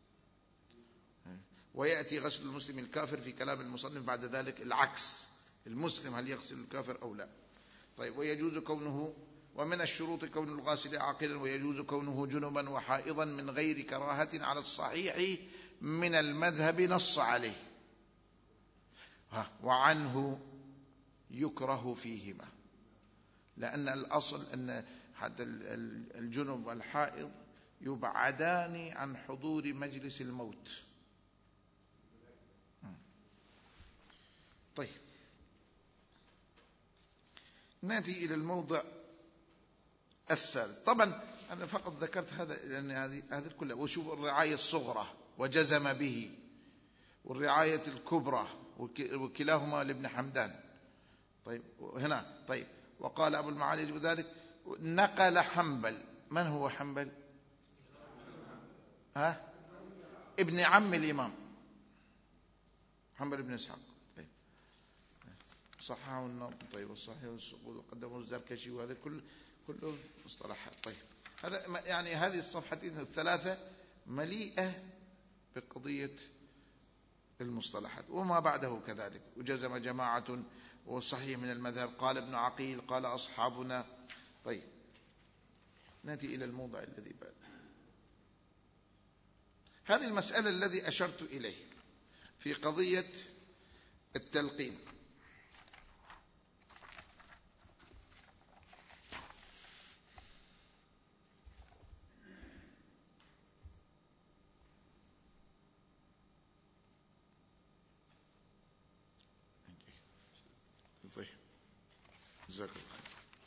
ويأتي غسل المسلم الكافر في كلام المصنف بعد ذلك العكس، المسلم هل يغسل الكافر أو لا. طيب. ويجوز كونه، ومن الشروط كون الغاسل عاقلا، ويجوز كونه جنبا وحائضا من غير كراهة على الصحيح من المذهب نص عليه، وعنه يكره فيهما، لأن الأصل أن حتى الجنب والحائض يبعدان عن حضور مجلس الموت. طيب. نأتي إلى الموضع الثالث. طبعا أنا فقط ذكرت هذا لأن هذه هذه كلها. وشوف الرعاية الصغرى وجزم به، والرعاية الكبرى وكلاهما لابن حمدان. طيب. هنا طيب. وقال أبو المعالي بذلك نقل حنبل. من هو حنبل؟ ها؟ ابن عم الإمام حنبل بن إسحاق. طيب. صححه النووي. طيب. والصحيح والسقوط وقدمه الزركشي، وهذا كل كله مصطلحات. طيب. هذا يعني هذه الصفحتين الثلاثة مليئة بقضية المصطلحات، وما بعده كذلك. وجزم جماعة وصحيح من المذهب، قال ابن عقيل، قال أصحابنا. طيب. نأتي إلى الموضع الذي بعد هذه المسألة الذي أشرت إليه في قضية التلقين. طيب. جزاك الله خير.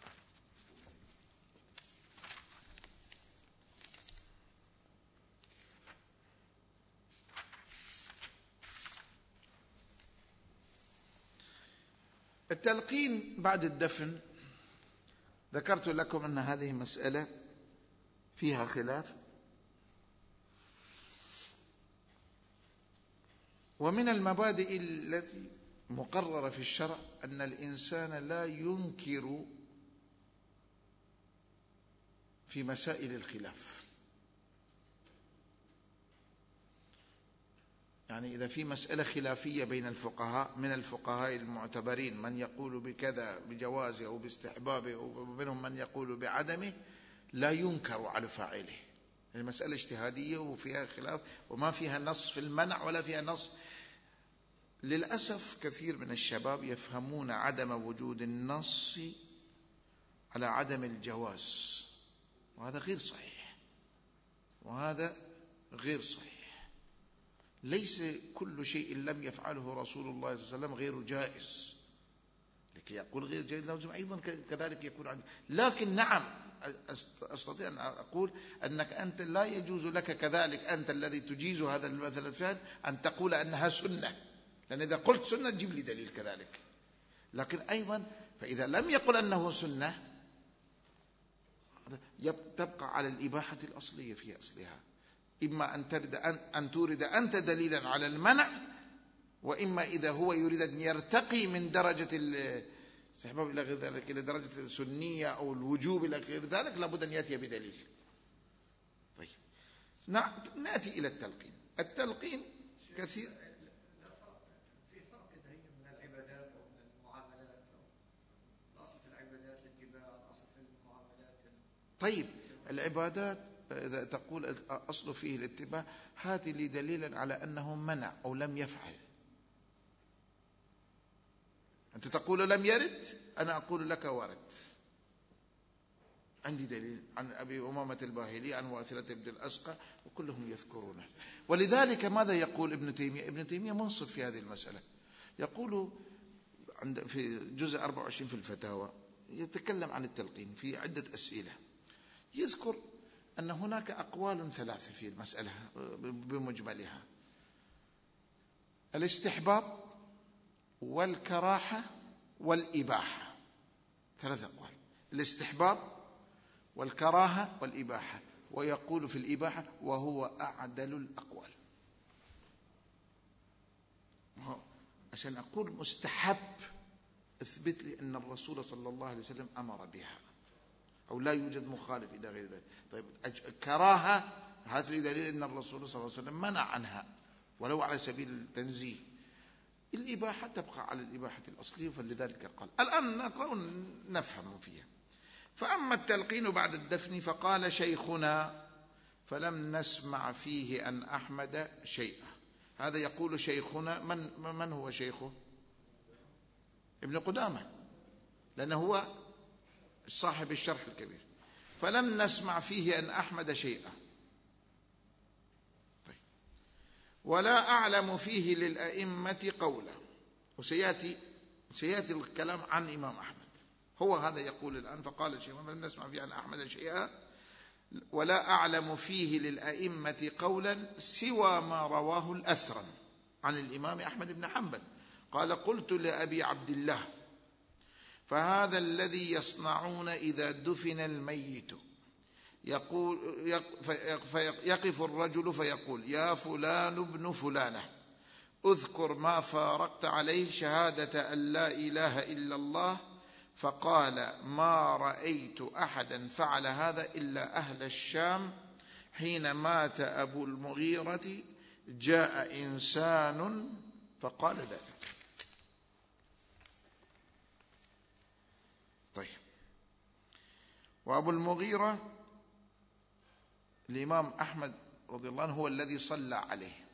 التلقين بعد الدفن، ذكرت لكم أن هذه مسألة فيها خلاف، ومن المبادئ التي مقررة في الشرع أن الإنسان لا ينكر في مسائل الخلاف. يعني إذا في مسألة خلافية بين الفقهاء، من الفقهاء المعتبرين من يقول بكذا بجوازه أو باستحبابه، ومنهم من يقول بعدمه، لا ينكر على فاعله. المسألة اجتهادية وفيها خلاف، وما فيها نص في المنع ولا فيها نص. للأسف كثير من الشباب يفهمون عدم وجود النص على عدم الجواز، وهذا غير صحيح، وهذا غير صحيح. ليس كل شيء لم يفعله رسول الله صلى الله عليه وسلم غير جائز. لكي يقول غير جائز لازم أيضا كذلك يكون عندي. لكن نعم أستطيع أن أقول أنك أنت لا يجوز لك كذلك، أنت الذي تجيز هذا مثلا الفعل، أن تقول أنها سنة، لأن إذا قلت سنة تجيب لي دليل كذلك. لكن أيضا فإذا لم يقل أنه سنة تبقى على الإباحة الأصلية في أصلها. إما أن ترد أن, أن تورد أنت دليلا على المنع، وإما إذا هو يريد أن يرتقي من درجة الاستحباب إلى غير ذلك إلى درجة السنية أو الوجوب إلى غير ذلك، لابد أن يأتي بدليل. طيب. نأتي إلى التلقين. التلقين كثير. في فرق من العبادات أو من المعاملات. الأصل في العبادات الاتباع، الأصل في المعاملات. طيب. العبادات إذا تقول الأصل فيه الاتباع، هات لي دليلا على أنه منع أو لم يفعل. أنت تقول لم يرد، أنا أقول لك ورد. عندي دليل عن أبي أمامة الباهلي، عن واثلة بن الأسقى، وكلهم يذكرونه. ولذلك ماذا يقول ابن تيمية؟ ابن تيمية منصف في هذه المسألة. يقول عند في جزء أربعة وعشرين في الفتاوى، يتكلم عن التلقين في عدة أسئلة، يذكر أن هناك أقوال ثلاثة في المسألة بمجملها: الاستحباب والكراهة والإباحة. ثلاثة أقوال: الاستحباب والكراهة والإباحة. ويقول في الإباحة وهو أعدل الأقوال. عشان أقول مستحب، اثبت لي أن الرسول صلى الله عليه وسلم أمر بها أو لا يوجد مخالف إلى غير ذلك. طيب كراهة، هذا لي دليل أن الرسول صلى الله عليه وسلم منع عنها ولو على سبيل التنزيه. الإباحة تبقى على الإباحة الأصلية، فلذلك قال. الآن نقرأ نفهم فيها. فأما التلقين بعد الدفن فقال شيخنا فلم نسمع فيه أن أحمد شيئا. هذا يقول شيخنا، من, من هو شيخه؟ ابن قدامة، لأنه هو صاحب الشرح الكبير. فلم نسمع فيه أن أحمد شيئا. طيب. ولا أعلم فيه للأئمة قولا. وسيأتي سيأتي الكلام عن إمام أحمد. هو هذا يقول الآن فقال شيئا فلم نسمع فيه أن أحمد شيئا، ولا أعلم فيه للأئمة قولا سوى ما رواه الأثرم عن الإمام أحمد بن حنبل قال: قلت لأبي عبد الله: فهذا الذي يصنعون إذا دفن الميت، يقول يقف الرجل فيقول: يا فلان ابن فلانة، أذكر ما فارقت عليه شهادة أن لا إله إلا الله. فقال: ما رأيت أحدا فعل هذا إلا أهل الشام. حين مات أبو المغيرة جاء إنسان فقال ذلك. طيب. وأبو المغيرة الإمام أحمد رضي الله عنه هو الذي صلى عليه،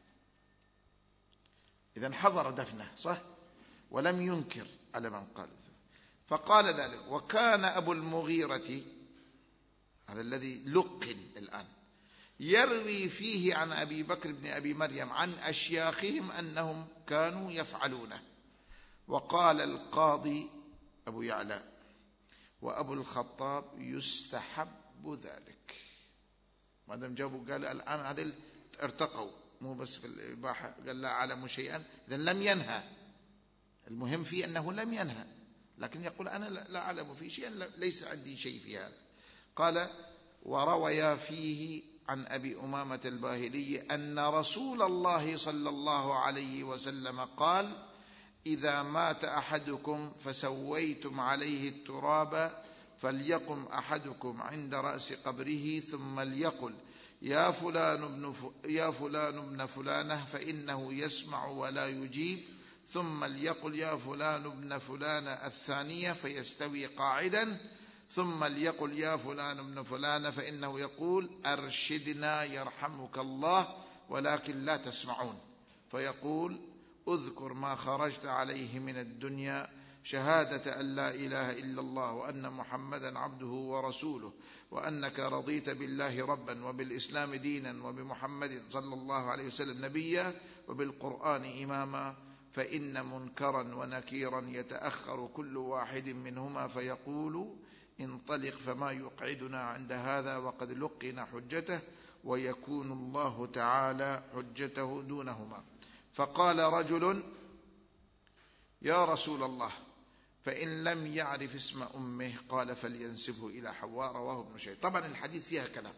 إذن حضر دفنه صح، ولم ينكر على من قال. فقال ذلك. وكان أبو المغيرة هذا الذي لقن الآن يروي فيه عن أبي بكر بن أبي مريم عن أشياخهم أنهم كانوا يفعلونه. وقال القاضي أبو يعلى وأبو الخطاب: يستحب ذلك. ما دام جابوا قال الآن هذا ارتقوا، مو بس في الإباحة، قال لا أعلم شيئا، إذن لم ينهى. المهم فيه أنه لم ينهى، لكن يقول أنا لا أعلم فيه شيئا، ليس عندي شيء في هذا. قال: ورويا فيه عن أبي أمامة الباهلي أن رسول الله صلى الله عليه وسلم قال: إذا مات أحدكم فسويتم عليه التراب فليقم أحدكم عند رأس قبره ثم ليقل: يا فلان ابن ف... يا فلان ابن فلانة، فإنه يسمع ولا يجيب. ثم ليقل: يا فلان ابن فلانة الثانية، فيستوي قاعدا. ثم ليقل: يا فلان ابن فلانة، فإنه يقول: أرشدنا يرحمك الله، ولكن لا تسمعون. فيقول: اذكر ما خرجت عليه من الدنيا، شهادة أن لا إله إلا الله وأن محمدا عبده ورسوله، وأنك رضيت بالله ربا وبالإسلام دينا وبمحمد صلى الله عليه وسلم نبيا وبالقرآن إماما. فإن منكرا ونكيرا يتأخر كل واحد منهما فيقول: انطلق، فما يقعدنا عند هذا وقد لقنا حجته، ويكون الله تعالى حجته دونهما. فقال رجل: يا رسول الله، فإن لم يعرف اسم أمه؟ قال: فلينسبه إلى حواء. رواه ابن شيخ. طبعا الحديث فيها كلام،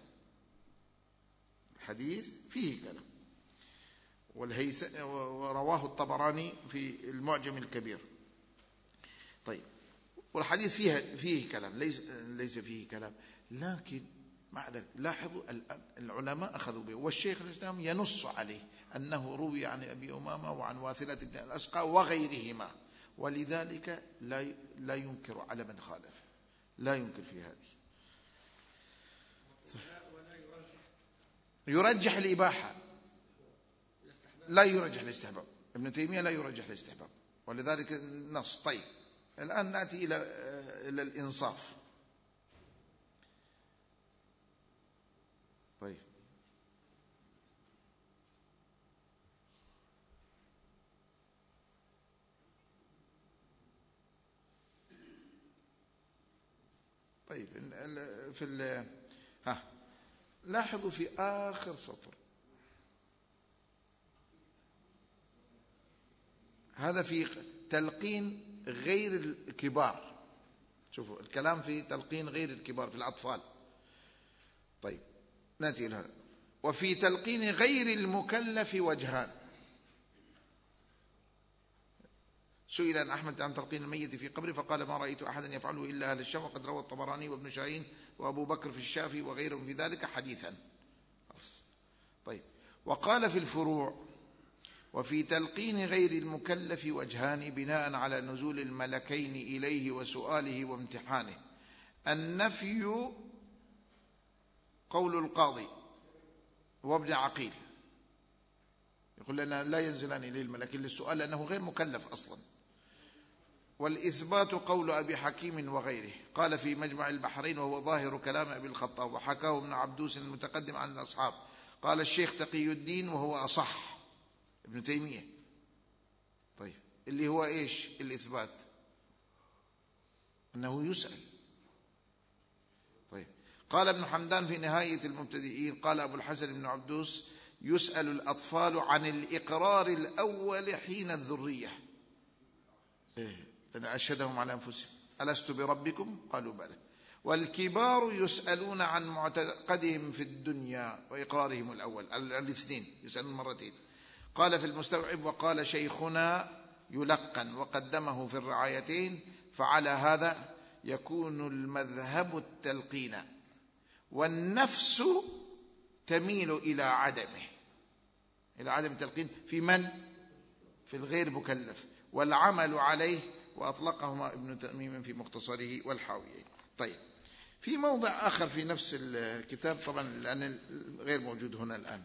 الحديث فيه كلام، ورواه الطبراني في المعجم الكبير. طيب، والحديث فيها فيه كلام، ليس ليس فيه كلام، لكن مع ذلك لاحظوا العلماء أخذوا به، والشيخ الإسلام ينص عليه أنه روي عن أبي أمامة وعن واثلة بن الأسقى وغيرهما، ولذلك لا لا ينكر على من خالف، لا ينكر في هذه. يرجح الإباحة، لا يرجح الاستحباب. ابن تيمية لا يرجح الاستحباب، ولذلك النص. طيب الآن نأتي إلى إلى الإنصاف. طيب طيب في ال ها لاحظوا في آخر سطر، هذا في تلقين غير الكبار. شوفوا الكلام في تلقين غير الكبار في الأطفال. طيب نأتي إلى هذا. وفي تلقين غير المكلف وجهان. سئل عن أحمد عن تلقين الميت في قبره فقال ما رأيت أحدا يفعله إلا أهل الشام، وقد روى الطبراني وابن شاهين وأبو بكر في الشافعي وغيرهم في ذلك حديثا. طيب وقال في الفروع وفي تلقين غير المكلف وجهان بناء على نزول الملكين إليه وسؤاله وامتحانه. النفي قول القاضي وابن عقيل، يقول لنا لا ينزلان إليه الملكين للسؤال لأنه غير مكلف أصلا. والإثبات قول أبي حكيم وغيره، قال في مجمع البحرين وهو ظاهر كلام أبي الخطاب، وحكاه ابن عبدوس المتقدم عن الأصحاب. قال الشيخ تقي الدين وهو أصح ابن تيمية. طيب اللي هو إيش الإثبات؟ أنه يسأل. طيب قال ابن حمدان في نهاية المبتدئين، قال أبو الحسن بن عبدوس يسأل الأطفال عن الإقرار الأول حين الذرية، لأن أشهدهم على أنفسهم ألست بربكم قالوا بلى. والكبار يسألون عن معتقدهم في الدنيا وإقرارهم الأول، الاثنين يسألون مرتين. قال في المستوعب وقال شيخنا يلقن وقدمه في الرعايتين، فعلى هذا يكون المذهب التلقين، والنفس تميل إلى عدمه، إلى عدم التلقين في من؟ في الغير مكلف، والعمل عليه، وأطلقهما ابن تأميم في مختصره والحاويين. طيب في موضع آخر في نفس الكتاب طبعا لأن غير موجود هنا الآن،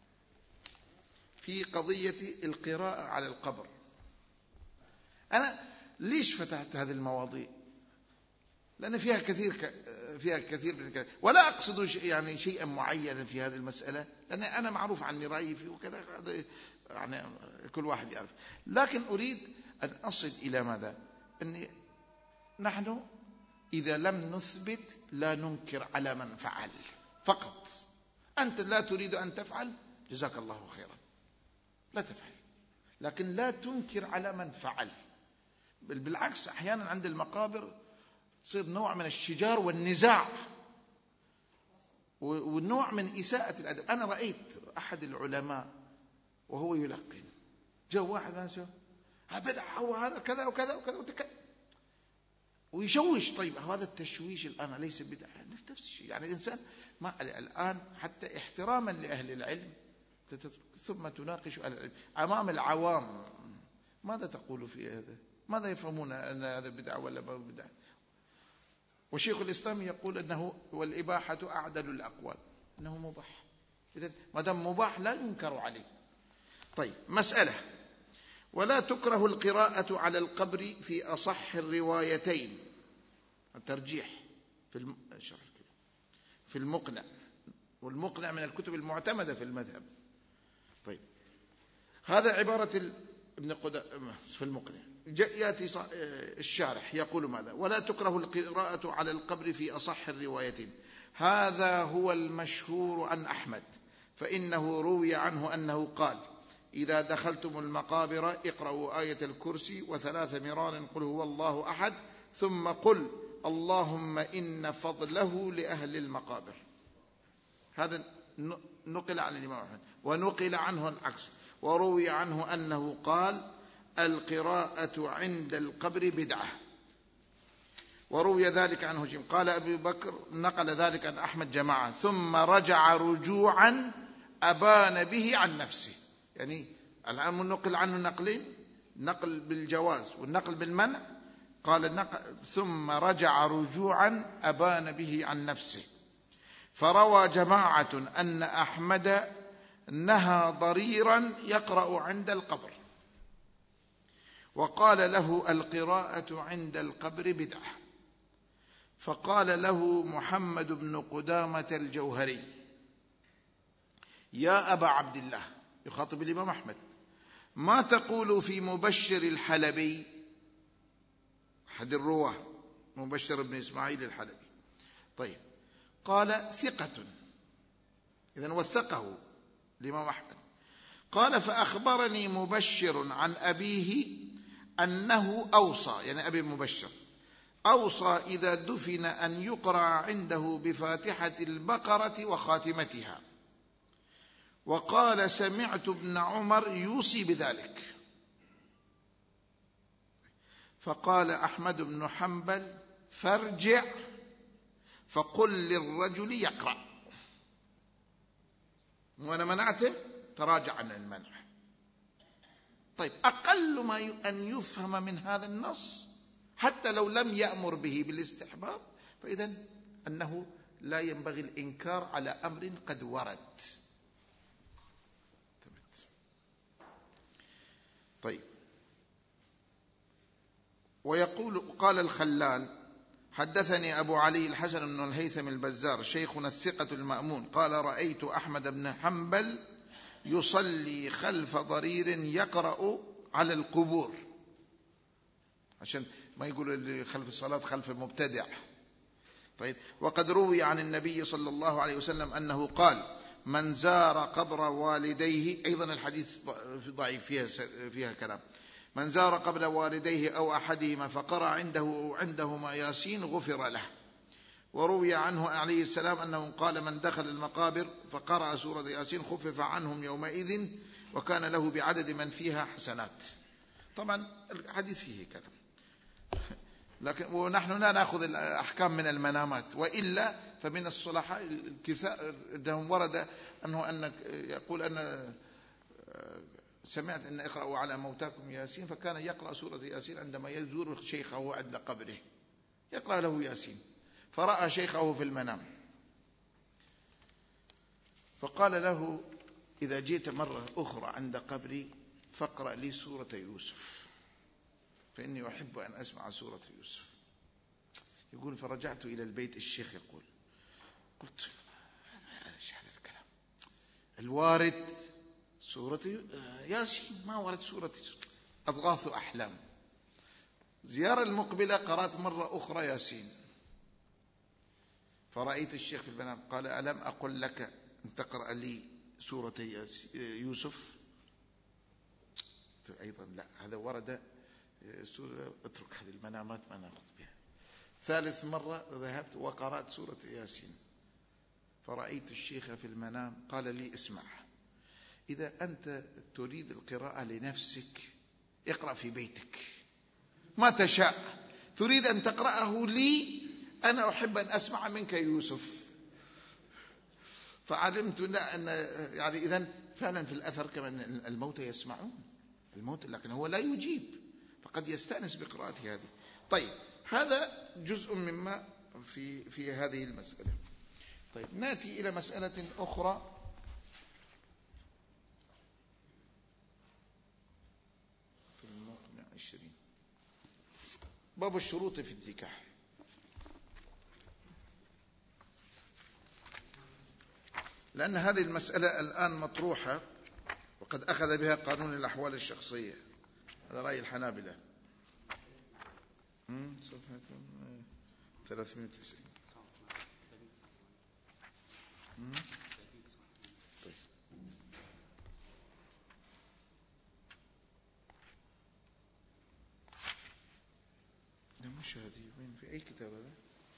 في قضية القراءة على القبر. أنا ليش فتحت هذه المواضيع؟ لأن فيها كثير فيها كثير من الكلام، ولا أقصد يعني شيئا معينا في هذه المسألة، لأن أنا معروف عني رأيي فيه وكذا، يعني كل واحد يعرف. لكن أريد أن أصل إلى ماذا؟ أن نحن إذا لم نثبت لا ننكر على من فعل فقط. أنت لا تريد أن تفعل، جزاك الله خيرا، لا تفعل، لكن لا تنكر على من فعل. بالعكس أحيانا عند المقابر تصير نوع من الشجار والنزاع والنوع من إساءة الأدب. أنا رأيت أحد العلماء وهو يلقن، جاء واحد هذا بدع وهذا كذا وكذا وكذا وتكلم ويشوش. طيب هذا التشويش الآن ليس بدعة؟ نفس الشيء، يعني الإنسان ما الآن حتى احتراما لأهل العلم ثم تناقش أهل العلم أمام العوام، ماذا تقول في هذا؟ ماذا يفهمون أن هذا بدعة ولا ما بدعة؟ وشيخ الإسلام يقول أنه والإباحة أعدل الأقوال، أنه مباح. إذن ما دام مباح لا ينكر عليه. طيب مسألة، ولا تكره القراءة على القبر في أصح الروايتين، الترجيح في في المقنع، والمقنع من الكتب المعتمدة في المذهب. طيب هذا عبارة ابن قدامة في المقنع. يأتي الشارح يقول ماذا؟ ولا تكره القراءة على القبر في أصح الروايتين، هذا هو المشهور عن أحمد، فإنه روي عنه أنه قال إذا دخلتم المقابر اقرأوا آية الكرسي وثلاث مرار قل هو الله أحد، ثم قل اللهم إن فضله لأهل المقابر. هذا نقل عن الإمام أحمد، ونقل عنه العكس، وروي عنه أنه قال القراءة عند القبر بدعة، وروي ذلك عنه جيم. قال أبي بكر نقل ذلك عن أحمد جماعة، ثم رجع رجوعا أبان به عن نفسه. يعني الآن نقل عنه نقلين، نقل بالجواز والنقل بالمنع. قال النقل ثم رجع رجوعا أبان به عن نفسه. فروى جماعة أن أحمد نهى ضريرا يقرأ عند القبر، وقال له: القراءة عند القبر بدعة. فقال له محمد بن قدامة الجوهري: يا أبا عبد الله، يخاطب الإمام أحمد، ما تقول في مبشر الحلبي، أحد الرواه، مبشر بن إسماعيل الحلبي؟ طيب، قال: ثقة، إذن وثقه الإمام أحمد. قال: فأخبرني مبشر عن أبيه أنه أوصى، يعني أبي مبشر أوصى إذا دفن أن يقرأ عنده بفاتحة البقرة وخاتمتها، وقال: سمعت ابن عمر يوصي بذلك. فقال أحمد بن حنبل: فارجع فقل للرجل يقرأ. وأنا منعته، تراجع عن المنع. طيب، أقل ما أن يفهم من هذا النص، حتى لو لم يأمر به بالاستحباب، فإذن أنه لا ينبغي الإنكار على أمر قد ورد. طيب، ويقول قال الخلال: حدثني أبو علي الحسن بن الهيثم البزار شيخنا الثقة المأمون قال: رأيت أحمد بن حنبل يصلي خلف ضرير يقرأ على القبور، عشان ما يقول اللي خلف الصلاة خلف المبتدع. طيب، وقد روي عن النبي صلى الله عليه وسلم أنه قال: من زار قبر والديه، أيضا الحديث ضعيف فيها, فيها كلام، من زار قبر والديه أو أحدهما فقرأ عنده عندهما ياسين غفر له. وروي عنه عليه السلام أنه قال: من دخل المقابر فقرأ سورة ياسين خفف عنهم يومئذ وكان له بعدد من فيها حسنات. طبعا الحديث فيه كلام، لكن ونحن لا نأخذ الأحكام من المنامات، وإلا فمن الصلحاء الكثاء أنهم ورد أنه أنك يقول أن سمعت أن اقرأوا على موتاكم ياسين، فكان يقرأ سورة ياسين عندما يزور شيخه عند قبره، يقرأ له ياسين، فرأى شيخه في المنام فقال له: إذا جئت مرة أخرى عند قبري فاقرأ لي سورة يوسف، فإني أحب أن أسمع سورة يوسف. يقول: فرجعت إلى البيت، الشيخ يقول: قلت هذا الكلام الوارد سورة ياسين، ما ورد سورة يوسف، أضغاث أحلام. زيارة المقبلة قرأت مرة أخرى ياسين، فرأيت الشيخ في المنام قال: ألم أقل لك أن تقرأ لي سورة يوسف؟ أيضا لا، هذا ورد سورة، اترك هذه المنامات ما نأخذ بها. ثالث مرة ذهبت وقرأت سورة ياسين، فرأيت الشيخ في المنام قال لي: اسمع، إذا أنت تريد القراءة لنفسك اقرأ في بيتك ما تشاء، تريد أن تقرأه لي أنا أحب أن أسمع منك يوسف. فعلمت أن يعني إذن فعلا في الأثر كمان الموتى يسمعون الموت، لكن هو لا يجيب، فقد يستأنس بقراءة هذه. طيب، هذا جزء مما في في هذه المسألة. طيب، نأتي إلى مسألة أخرى في الموقع عشرين، باب الشروط في النكاح. لأن هذه المسألة الآن مطروحة وقد أخذ بها قانون الأحوال الشخصية، هذا رأي الحنابلة. صفحة ثلاثمائة وتسعين. طيب. لا مش هذه، وين في أي كتاب هذا؟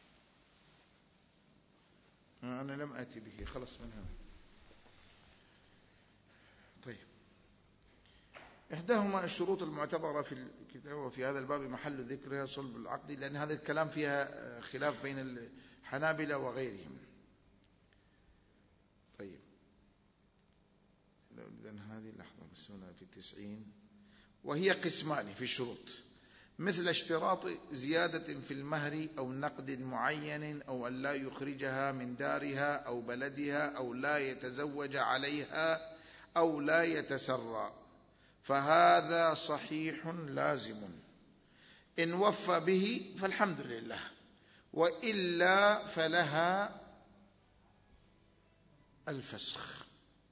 أنا لم آتي به، خلص من هذا. طيب، إحداهما الشروط المعتبرة في الكتاب وفي هذا الباب محل ذكرها صلب العقد، لأن هذا الكلام فيها خلاف بين الحنابلة وغيرهم. طيب، إذن هذه اللحظة بسمنا في التسعين، وهي قسمان في الشروط، مثل اشتراط زيادة في المهر أو نقد معين، أو أن لا يخرجها من دارها أو بلدها، أو لا يتزوج عليها، أو لا يتسرى. فهذا صحيح لازم، إن وفى به فالحمد لله، وإلا فلها الفسخ.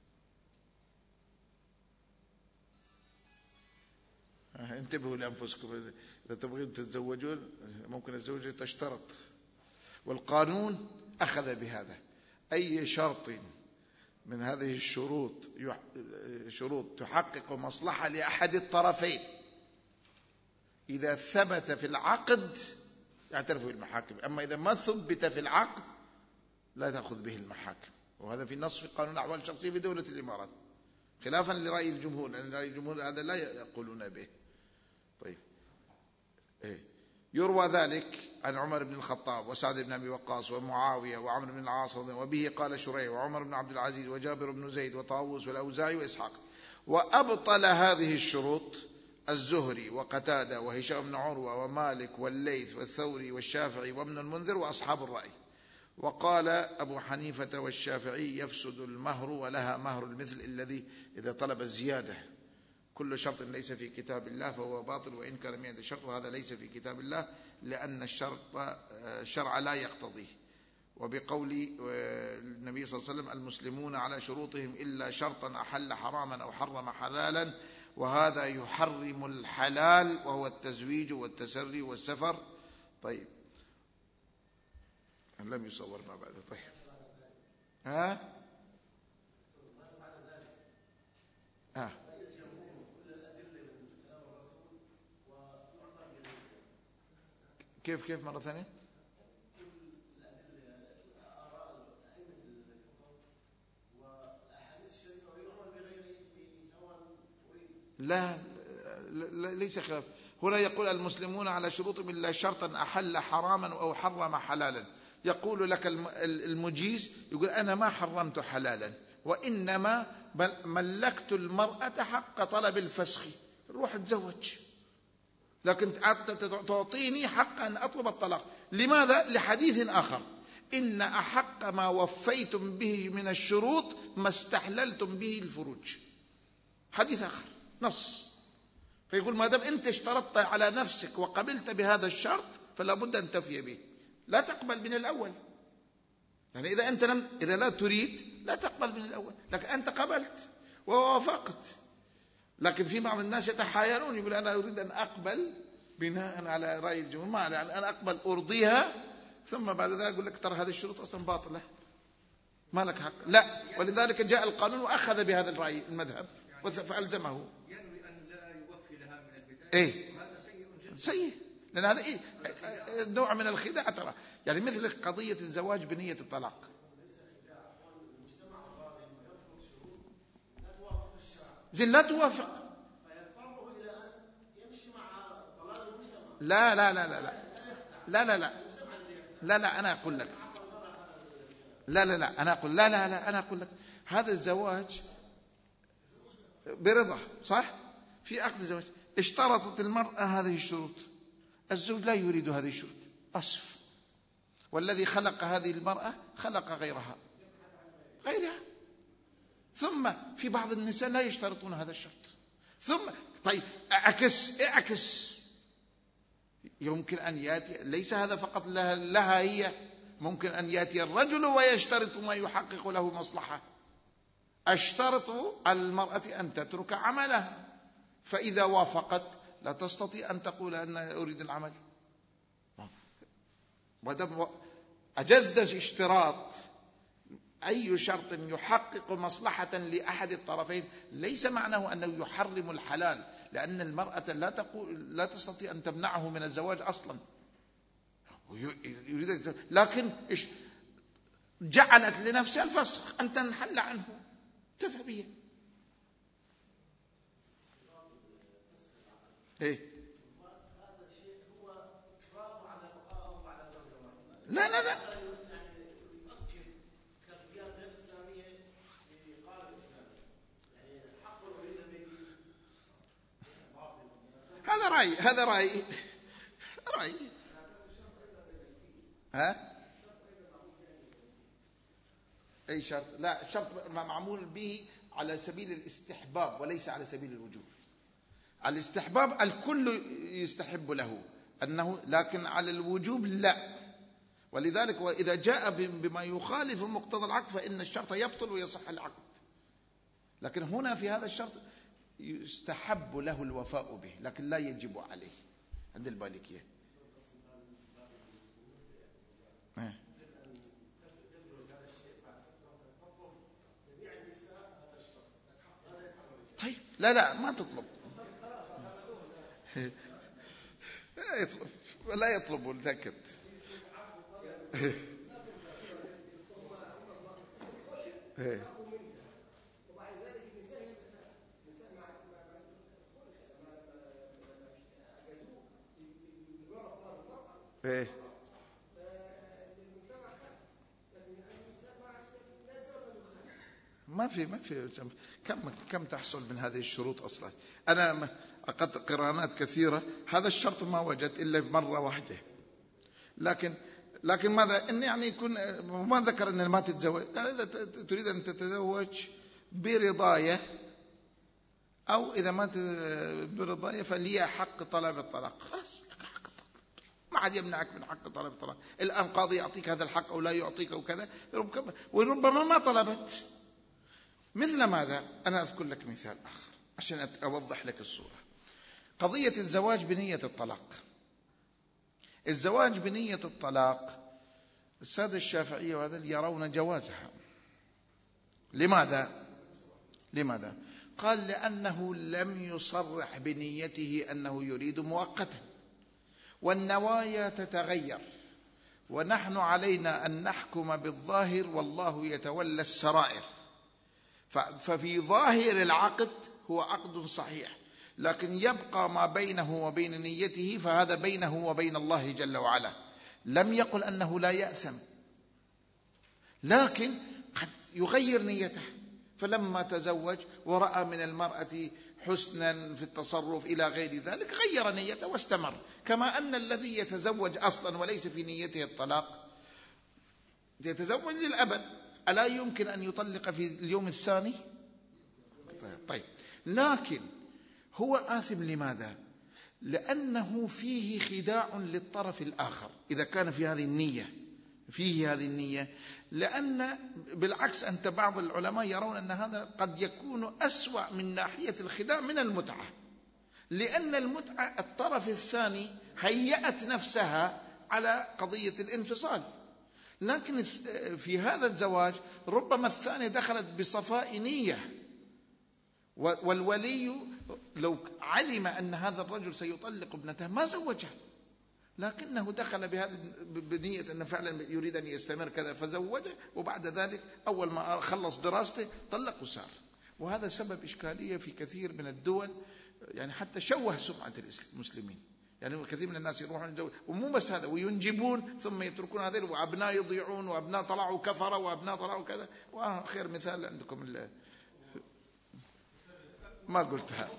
انتبهوا لأنفسكم، إذا تبغون تتزوجون ممكن الزوجة تشترط، والقانون أخذ بهذا. أي شرط من هذه الشروط شروط تحقق مصلحة لأحد الطرفين إذا ثبت في العقد يعترف بالمحاكم، أما إذا ما ثبت في العقد لا تأخذ به المحاكم. وهذا في نص في قانون الأحوال الشخصية في دولة الإمارات، خلافا لرأي الجمهور، لأن رأي الجمهور هذا لا يقولون به. طيب، إيه؟ يروى ذلك عن عمر بن الخطاب وسعد بن أبي وقاص ومعاوية وعمر بن العاص، وبه قال شريح وعمر بن عبد العزيز وجابر بن زيد وطاووس والأوزاعي وإسحاق. وأبطل هذه الشروط الزهري وقتادة وهشام بن عروة ومالك والليث والثوري والشافعي وابن المنذر وأصحاب الرأي. وقال أبو حنيفة والشافعي يفسد المهر ولها مهر المثل الذي إذا طلب الزيادة. كل شرط ليس في كتاب الله فهو باطل وإن كان مئة شرط، وهذا ليس في كتاب الله لأن الشرط الشرع لا يقتضيه. وبقول النبي صلى الله عليه وسلم المسلمون على شروطهم إلا شرطا أحل حراما أو حرم حلالا، وهذا يحرم الحلال وهو التزويج والتسري والسفر. طيب، لم يصور ما بعد. طيب، ها ها كيف كيف مرة ثانية؟ لا, لا ليس خلاف. هنا يقول المسلمون على شروطهم إلا شرطا أحل حراما أو حرم حلالا. يقول لك المجيز، يقول أنا ما حرمت حلالا وإنما ملكت المرأة حق طلب الفسخ، روح تزوج، لكن تعطيني حق أن أطلب الطلاق. لماذا؟ لحديث آخر، إن أحق ما وفيتم به من الشروط ما استحللتم به الفروج. حديث آخر نص. فيقول ما دام أنت اشترطت على نفسك وقبلت بهذا الشرط فلا بد أن تفي به، لا تقبل من الأول. يعني إذا أنت لم إذا لا تريد لا تقبل من الأول، لكن أنت قبلت ووافقت. لكن في بعض الناس يتحايلون، يقول أنا أريد أن أقبل بناء على رأي الجمهور، ما يعني أنا أقبل أرضيها ثم بعد ذلك يقول لك ترى هذه الشروط أصلا باطلة، ما لك حق. لا، ولذلك جاء القانون وأخذ بهذا الرأي المذهب فألزمه. ينوي أن لا يوفي لها من البداية، إيه؟ وهذا سيء جدا. سيء، لأن هذا إيه؟ نوع من الخداع. ترى يعني مثل قضية الزواج بنية الطلاق، زين لا توافق. لا لا لا لا لا لا لا لا لا لا أنا أقول لك لا لا لا أنا أقول لا لا لا أنا أقول لك هذا الزواج برضا، صح؟ في عقد الزواج اشترطت المرأة هذه الشروط، الزوج لا يريد هذه الشروط، أسف، والذي خلق هذه المرأة خلق غيرها غيرها. ثم في بعض النساء لا يشترطون هذا الشرط. ثم طيب اعكس اعكس يمكن أن يأتي، ليس هذا فقط لها, لها هي، ممكن أن يأتي الرجل ويشترط ما يحقق له مصلحة. اشترط على المرأة أن تترك عملها، فإذا وافقت لا تستطيع أن تقول أن أريد العمل. ودم أجزد اشتراط أي شرط يحقق مصلحة لأحد الطرفين ليس معناه أنه يحرم الحلال، لأن المرأة لا تقول لا تستطيع أن تمنعه من الزواج أصلا، يريد، لكن جعلت لنفسها الفسخ أن تنحل عنه تذهبية. إيه؟ لا لا لا هذا رأي هذا رأي رأي ها أي شرط؟ لا، الشرط معمول به على سبيل الاستحباب وليس على سبيل الوجوب. على الاستحباب الكل يستحب له أنه، لكن على الوجوب لا. ولذلك وإذا جاء بما يخالف مقتضى العقد فإن الشرط يبطل ويصح العقد. لكن هنا في هذا الشرط يستحب له الوفاء به لكن لا يجب عليه عند المالكية. طيب لا لا ما تطلب، لا يطلب لا يطلب متأكد. ايه ما في ما في كم كم تحصل من هذه الشروط اصلا. انا قد قرانات كثيره هذا الشرط ما وجدت الا مره واحده. لكن لكن ماذا ان يعني يكون ما ذكر ان ما تتزوج. يعني اذا تريد ان تتزوج برضايه او اذا ما برضايه فلي حق طلب الطلاق، خلاص لك حق الطلاق، ما حد يمنعك من حق طلب الطلاق. الان قاضي يعطيك هذا الحق او لا يعطيك او كذا، وربما ما طلبت. مثل ماذا؟ أنا أذكر لك مثال آخر عشان أوضح لك الصورة. قضية الزواج بنية الطلاق. الزواج بنية الطلاق السادة الشافعية وهذا يرون جوازها. لماذا؟ لماذا؟ قال لأنه لم يصرح بنيته أنه يريد مؤقتا، والنوايا تتغير، ونحن علينا أن نحكم بالظاهر والله يتولى السرائر. ففي ظاهر العقد هو عقد صحيح، لكن يبقى ما بينه وبين نيته فهذا بينه وبين الله جل وعلا. لم يقل أنه لا يأثم، لكن قد يغير نيته. فلما تزوج ورأى من المرأة حسنا في التصرف إلى غير ذلك غير نيته واستمر. كما أن الذي يتزوج أصلا وليس في نيته الطلاق يتزوج للأبد، ألا يمكن أن يطلق في اليوم الثاني؟ طيب، لكن هو آثم. لماذا؟ لأنه فيه خداع للطرف الآخر إذا كان في هذه النية، فيه هذه النية. لأن بالعكس أنت بعض العلماء يرون أن هذا قد يكون أسوأ من ناحية الخداع من المتعة، لأن المتعة الطرف الثاني هيأت نفسها على قضية الانفصال، لكن في هذا الزواج ربما الثانية دخلت بصفاء نية، والولي لو علم أن هذا الرجل سيطلق ابنته ما زوجها، لكنه دخل بهذه بنية أنه فعلا يريد أن يستمر كذا فزوجه، وبعد ذلك أول ما خلص دراسته طلق وسار. وهذا سبب إشكالية في كثير من الدول، يعني حتى شوه سمعة المسلمين. يعني كثير من الناس يروحون الدول ومو بس هذا وينجبون ثم يتركون هذين، وأبناء يضيعون، وأبناء طلعوا كفرة، وأبناء طلعوا كذا. وآخر مثال عندكم ال... ما قلتها.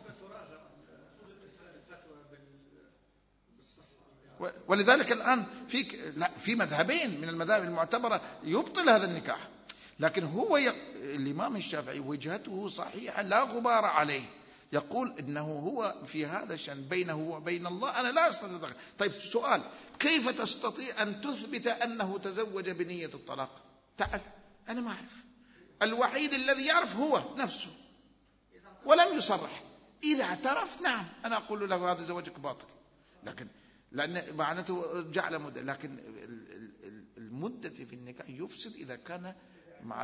ولذلك الآن في لا في مذهبين من المذاهب المعتبرة يبطل هذا النكاح، لكن هو ي... الإمام الشافعي وجهته صحيحة لا غبار عليه، يقول إنه هو في هذا الشأن بينه وبين الله أنا لا أستطيع. طيب سؤال، كيف تستطيع أن تثبت أنه تزوج بنية الطلاق؟ تعال، أنا ما أعرف. الوحيد الذي يعرف هو نفسه ولم يصرح. إذا اعترف نعم أنا أقول له هذا زواجك باطل، لكن لأن معناته جعل مدة. لكن المدة في النكاح يفسد إذا كان مع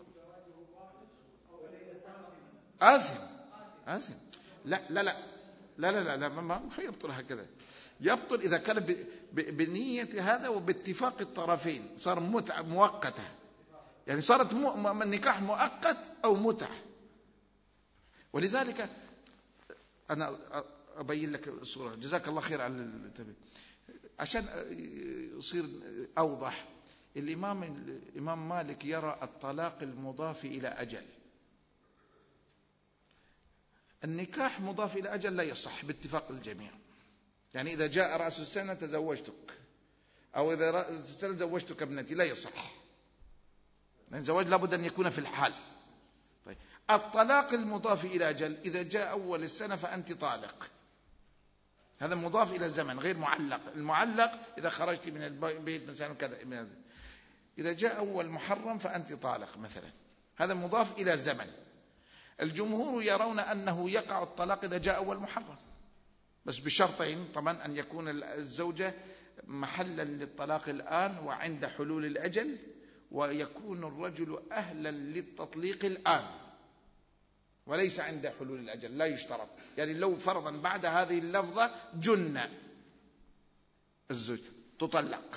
آثم. آثم لا لا لا لا لا لا, لا ما يبطل هكذا. يبطل إذا كان بنية هذا وباتفاق الطرفين، صار متعة مؤقتة، يعني صارت م... النكاح مؤقت أو متعة. ولذلك أنا أبين لك الصورة، جزاك الله خير على التبين عشان يصير أوضح. الإمام الإمام مالك يرى الطلاق المضاف إلى أجل. النكاح مضاف إلى أجل لا يصح باتفاق الجميع. يعني إذا جاء رأس السنة تزوجتك، أو إذا رأس السنة زوجتك ابنتي، لا يصح. يعني الزواج لابد أن يكون في الحال. طيب الطلاق المضاف إلى أجل إذا جاء أول السنة فأنت طالق، هذا مضاف إلى الزمن غير معلق. المعلق إذا خرجت من البيت مثلا كذا، إذا جاء أول محرم فأنت طالق مثلا، هذا مضاف إلى الزمن. الجمهور يرون أنه يقع الطلاق إذا جاء أول محرم، بس بشرطين طبعا: أن يكون الزوجة محلا للطلاق الآن وعند حلول الأجل، ويكون الرجل أهلا للتطليق الآن وليس عند حلول الأجل، لا يشترط. يعني لو فرضا بعد هذه اللفظة جن الزوج تطلق،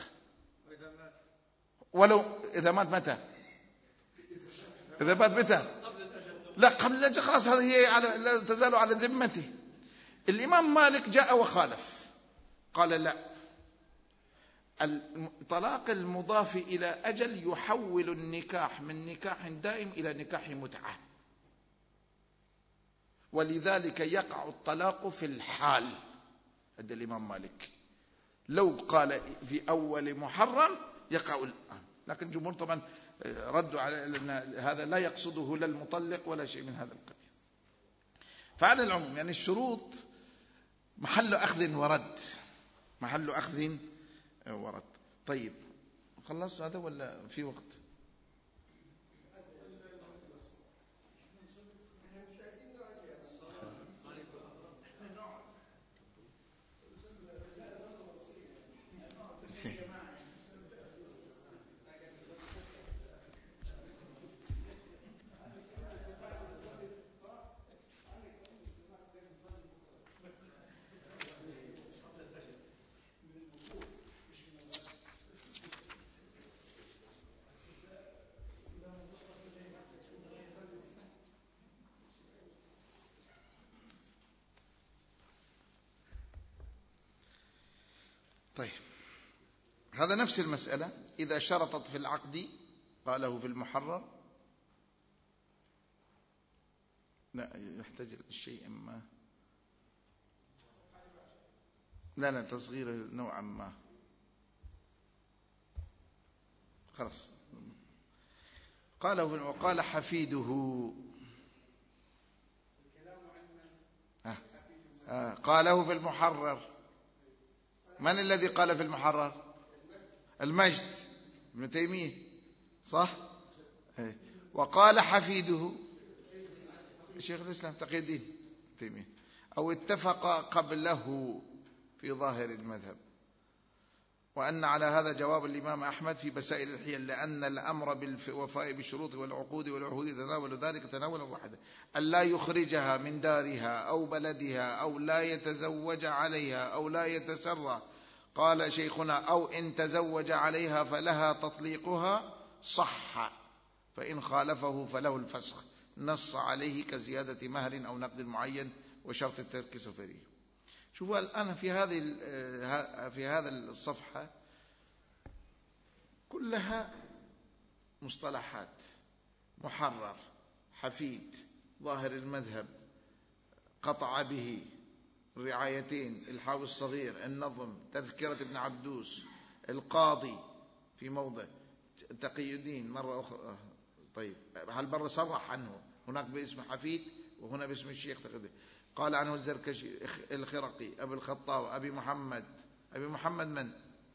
ولو إذا مات متى؟ إذا مات متى؟ لا قبل الأجل، خلاص هذه هي على لا تزال على ذمته. الإمام مالك جاء وخالف، قال لا، الطلاق المضاف إلى أجل يحول النكاح من نكاح دائم إلى نكاح متعة، ولذلك يقع الطلاق في الحال. هذا الإمام مالك لو قال في أول محرم يقع الآن، لكن الجمهور طبعا ردوا على أن هذا لا يقصده لا المطلق ولا شيء من هذا القبيل. فعلى العموم يعني الشروط محل أخذ ورد، محل أخذ ورد. طيب خلص هذا ولا في وقت؟ طيب هذا نفس المسألة. إذا شرطت في العقد قاله في المحرر، لا يحتاج الشيء ما، لا لا تصغيره نوعا ما، خلاص. قاله وقال حفيده، آه. آه. قاله في المحرر. من الذي قال في المحرر؟ المجد ابن تيمية، صح؟ وقال حفيده شيخ الإسلام تقي الدين تيمية، أو اتفق قبله في ظاهر المذهب. وأن على هذا جواب الإمام أحمد في مسائل الحيل، لأن الأمر بالوفاء بالشروط والعقود والعهود يتناول ذلك تناولا واحدا: ألا يخرجها من دارها أو بلدها، أو لا يتزوج عليها، أو لا يتسرى. قال شيخنا: أو إن تزوج عليها فلها تطليقها صح، فإن خالفه فله الفسخ، نص عليه كزيادة مهر أو نقد معين وشرط الترك سفريه. شوفوا الآن في هذه في هذا الصفحة كلها مصطلحات: محرر، حفيد، ظاهر المذهب، قطع به، الرعايتين، الحاوي الصغير، النظم، تذكرة ابن عبدوس، القاضي في موضع، تقي الدين مرة أخرى. طيب هل بر صرح عنه هناك باسم حفيد وهنا باسم الشيخ تقي الدين. قال عنه الزركشي، الخرقي، أبي الخطاب، أبي محمد. أبي محمد من؟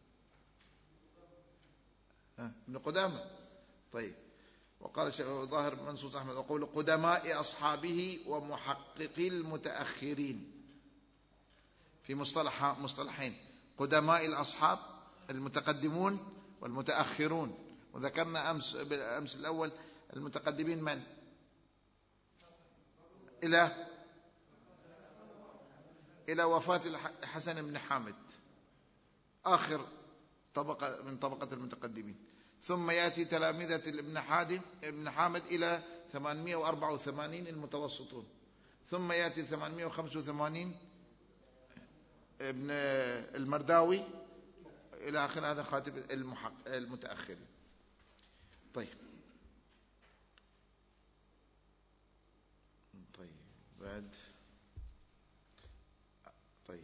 ابن قدامة. طيب وقال ظاهر منصوص أحمد: وقول قدماء أصحابه ومحققي المتأخرين. في مصطلح مصطلحين: قدماء الأصحاب المتقدمون والمتأخرون. وذكرنا أمس بالأمس الأول المتقدمين من؟ إلى إلى وفاة الحسن بن حامد، آخر طبقة من طبقة المتقدمين. ثم يأتي تلامذة ابن حادم ابن حامد إلى ثمانمائة وأربعة وثمانين المتوسطون. ثم يأتي ثمانمائة وخمسة وثمانين ابن المرداوي إلى آخر، هذا خاتم المتأخرين. طيب طيب بعد طيب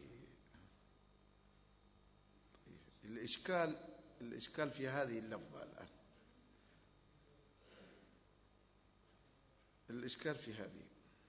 طيب الإشكال الإشكال في هذه اللفظة الآن. الإشكال في هذه.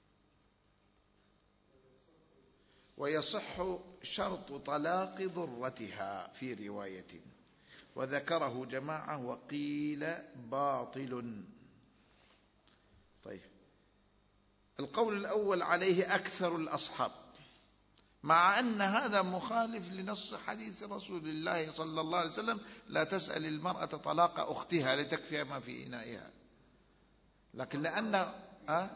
ويصح شرط طلاق ضرتها في رواية، وذكره جماعة وقيل باطل. طيب، القول الأول عليه أكثر الأصحاب، مع أن هذا مخالف لنص حديث رسول الله صلى الله عليه وسلم: لا تسأل المرأة طلاق أختها لتكفي ما في إنائها. لكن لأن أه؟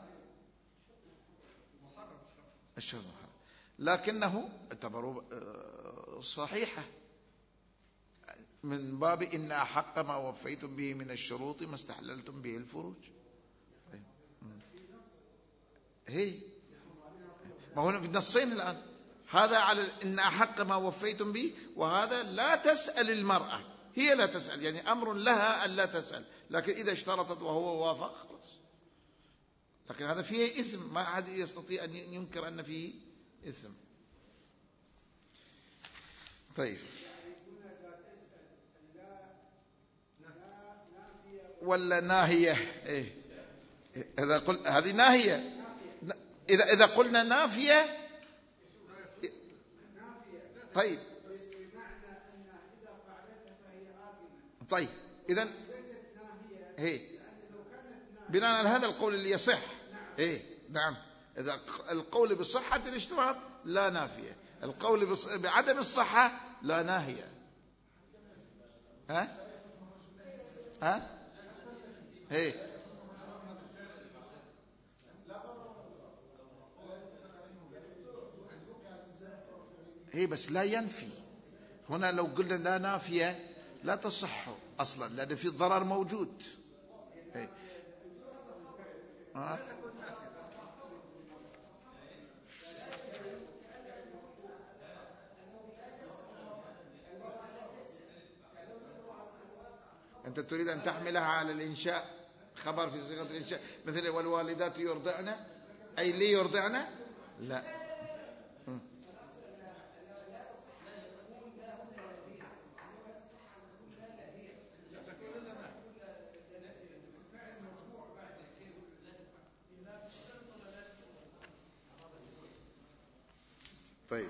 الشرط لكنه اعتبروا صحيحة من باب إن أحق ما وفيتم به من الشروط ما استحللتم به الفروج. هي ما هو في النصين الآن، هذا على إن أحق ما وفيتم به، وهذا لا تسأل المرأة، هي لا تسأل، يعني أمر لها أن لا تسأل، لكن إذا اشترطت وهو وافق خلاص. لكن هذا فيه إثم، ما أحد يستطيع أن ينكر أن فيه إثم. طيب، ولا ناهية؟ إيه؟ إذا قل هذه ناهية، إذا إذا قلنا نافية طيب طيب إذن هي بناء على هذا القول اللي يصح. إيه نعم، إذا القول بصحة الاشتراط لا نافية، القول بعدم الصحة لا ناهية. ها ها هي هي بس لا ينفي. هنا لو قلنا لا نافية لا تصح أصلا، لأن في ضرر موجود. هي. ها؟ أنت تريد أن تحملها على الإنشاء، خبر في صيغة الإنشاء، مثل والوالدات يرضعن أي لي يرضعن؟ لا. م. طيب،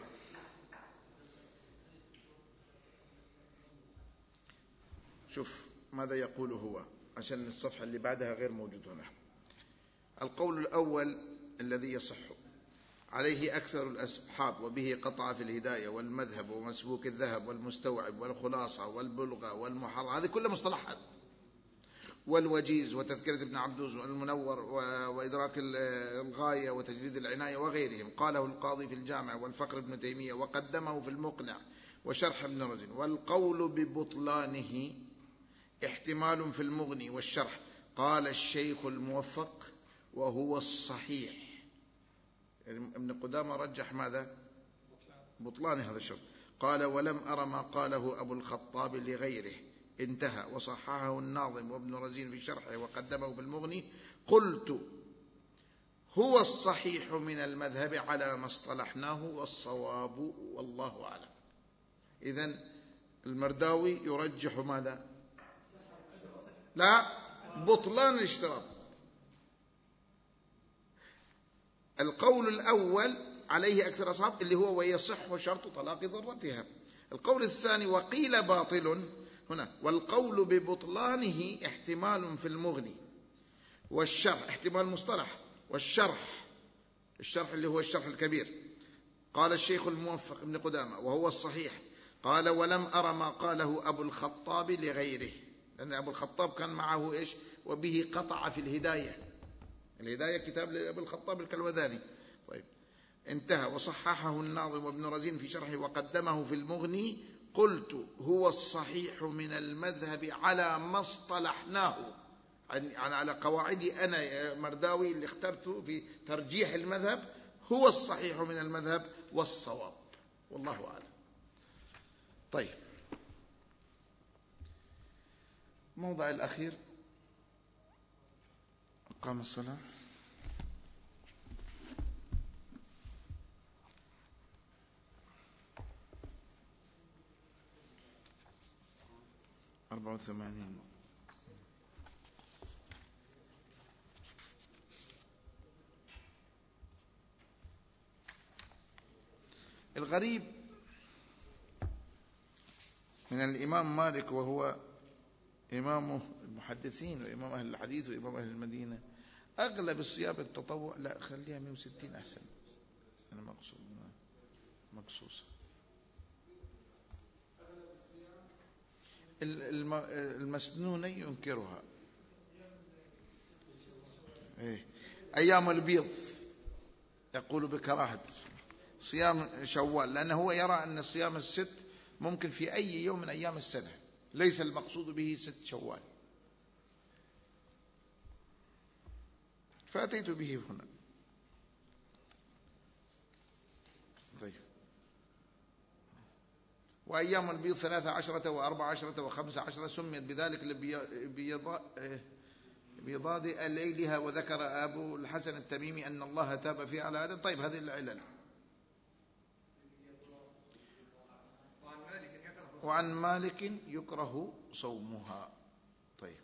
شوف ماذا يقول هو، عشان الصفحة اللي بعدها غير موجود هنا. القول الأول الذي يصح عليه أكثر الأصحاب، وبه قطع في الهداية والمذهب ومسبوك الذهب والمستوعب والخلاصة والبلغة والمحرر، هذه كلها مصطلحات، والوجيز وتذكرة ابن عبدوز والمنور وإدراك الغاية وتجريد العناية وغيرهم. قاله القاضي في الجامع والفقر ابن تيمية، وقدمه في المقنع وشرح ابن رزين. والقول ببطلانه احتمال في المغني والشرح. قال الشيخ الموفق وهو الصحيح، ابن قدامة رجح ماذا؟ بطلان هذا الشرط. قال ولم أر ما قاله أبو الخطاب لغيره، انتهى. وصححه الناظم وابن رزين في شرحه وقدمه في المغني. قلت هو الصحيح من المذهب على ما اصطلحناه والصواب والله أعلم. إذن المرداوي يرجح ماذا؟ لا، بطلان الاشتراط. القول الأول عليه أكثر أصحاب اللي هو ويصح شرط طلاق ضرتها. القول الثاني وقيل باطل هنا، والقول ببطلانه احتمال في المغني والشرح، احتمال مصطلح، والشرح الشرح اللي هو الشرح الكبير. قال الشيخ الموفق ابن قدامة وهو الصحيح. قال ولم أرى ما قاله أبو الخطاب لغيره، لأن أبو الخطاب كان معه إيش؟ وبه قطع في الهداية. الهداية كتاب لأبو الخطاب الكلوذاني. طيب، انتهى. وصححه الناظم وابن رزين في شرحه وقدمه في المغني. قلت هو الصحيح من المذهب على ما اصطلحناه، يعني على قواعدي أنا مرداوي اللي اخترته في ترجيح المذهب، هو الصحيح من المذهب والصواب والله أعلم. طيب، موضع الأخير قام الصلاة. أربعة وثمانين. الغريب من الإمام مالك، وهو إمام المحدثين وإمام أهل الحديث وإمام أهل المدينة، أغلب الصيام التطوع لا خليها مئة وستين أحسن، أنا مقصود مقصوص. المسنون ينكرها. إيه؟ أيام البيض يقول بكراهة صيام شوال، لأنه هو يرى أن صيام الست ممكن في أي يوم من أيام السنة، ليس المقصود به ست شوال، فأتيت به هنا. طيب. وأيام البيض ثلاثة عشرة وأربع عشرة وخمسة عشرة سميت بذلك بيضاد ليلها، وذكر أبو الحسن التميمي أن الله تاب فيها على آدم. طيب هذه العلل. وعن مالك يكره صومها. طيب.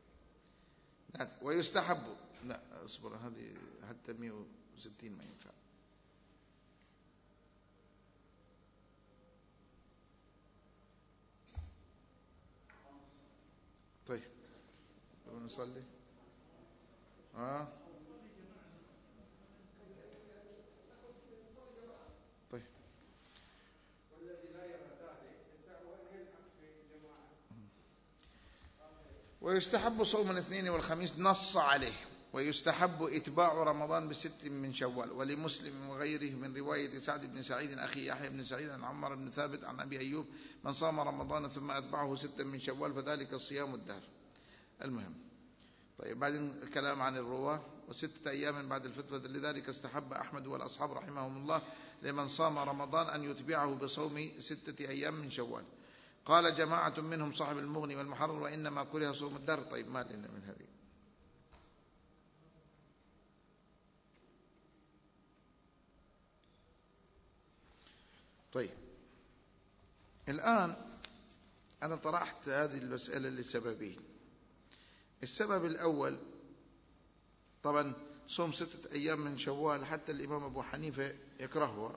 ويستحب، لا اصبر، هذه حتى مئة وستين ما ينفع. طيب نصلي. آه. طيب. ويستحب صوم الاثنين والخميس، نص عليه. ويستحب إتباع رمضان بست من شوال. ولمسلم وغيره من رواية سعد بن سعيد أخي يحيى بن سعيد عن عمر بن ثابت عن أبي أيوب: من صام رمضان ثم أتبعه ستا من شوال فذلك صيام الدهر. المهم. طيب بعدين الكلام عن الرواه. وستة أيام بعد الفتوى، لذلك استحب أحمد والأصحاب رحمهم الله لمن صام رمضان أن يتبعه بصوم ستة أيام من شوال. قال جماعة منهم صاحب المغني والمحرر: وإنما كره صوم الدهر. طيب ما لنا من هذه. طيب الآن أنا طرحت هذه المسألة لسببين. السبب الأول طبعا صوم ستة أيام من شوال حتى الإمام أبو حنيفة يكرهها.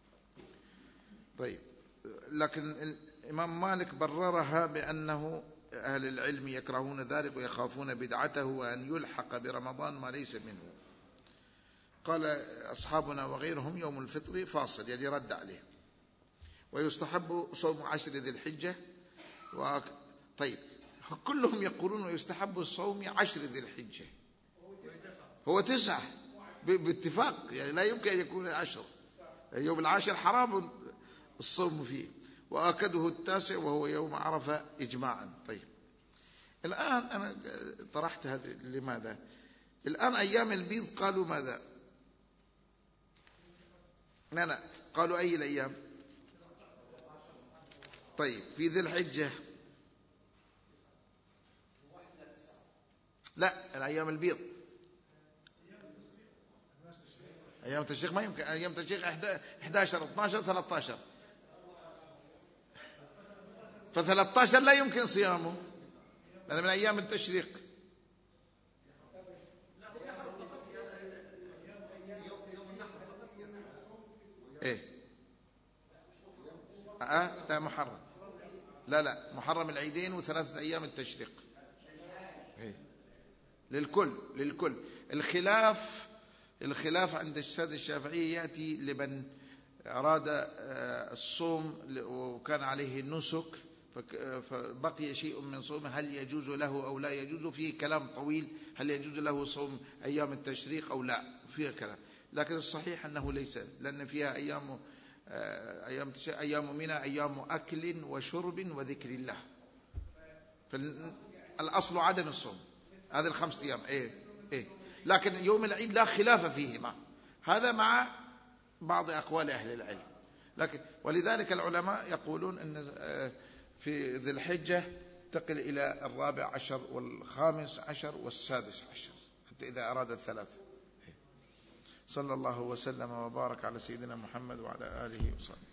طيب لكن الإمام مالك بررها بأنه أهل العلم يكرهون ذلك ويخافون بدعته وأن يلحق برمضان ما ليس منه. قال أصحابنا وغيرهم يوم الفطر فاصل، يعني رد عليه. ويستحب صوم عشر ذي الحجة و... طيب كلهم يقولون ويستحب الصوم عشر ذي الحجة، هو تسعة باتفاق، يعني لا يمكن أن يكون عشر. يوم العاشر حرام الصوم فيه، وآكده التاسع وهو يوم عرفة إجماعا. طيب الآن أنا طرحت هذا لماذا؟ الآن أيام البيض قالوا ماذا؟ لا لا قالوا أي الأيام؟ طيب في ذي الحجة لا، الأيام البيض أيام التشريق ما يمكن. أيام التشريق إحدى عشر اثنا عشر ثلاثة عشر، فثلاثة عشر لا يمكن صيامه لأن من أيام التشريق. إيه آه لا محرم، لا لا محرم العيدين وثلاثة أيام التشريق. إيه للكل للكل. الخلاف الخلاف عند السادة الشافعية يأتي لمن أراد الصوم وكان عليه النسك فبقي شيء من صومه، هل يجوز له أو لا يجوز؟ فيه كلام طويل، هل يجوز له صوم أيام التشريق أو لا، فيه كلام. لكن الصحيح أنه ليس، لأن فيها أيام أيام أيام منى أيام أكل وشرب وذكر الله، فالأصل عدم الصوم هذه الخمس أيام. إيه إيه لكن يوم العيد لا خلاف فيهما، هذا مع بعض أقوال أهل العلم. لكن ولذلك العلماء يقولون أن في ذي الحجة تقل إلى الرابع عشر والخامس عشر والسادس عشر حتى إذا أراد الثلاث. صلى الله وسلم وبارك على سيدنا محمد وعلى آله وصحبه.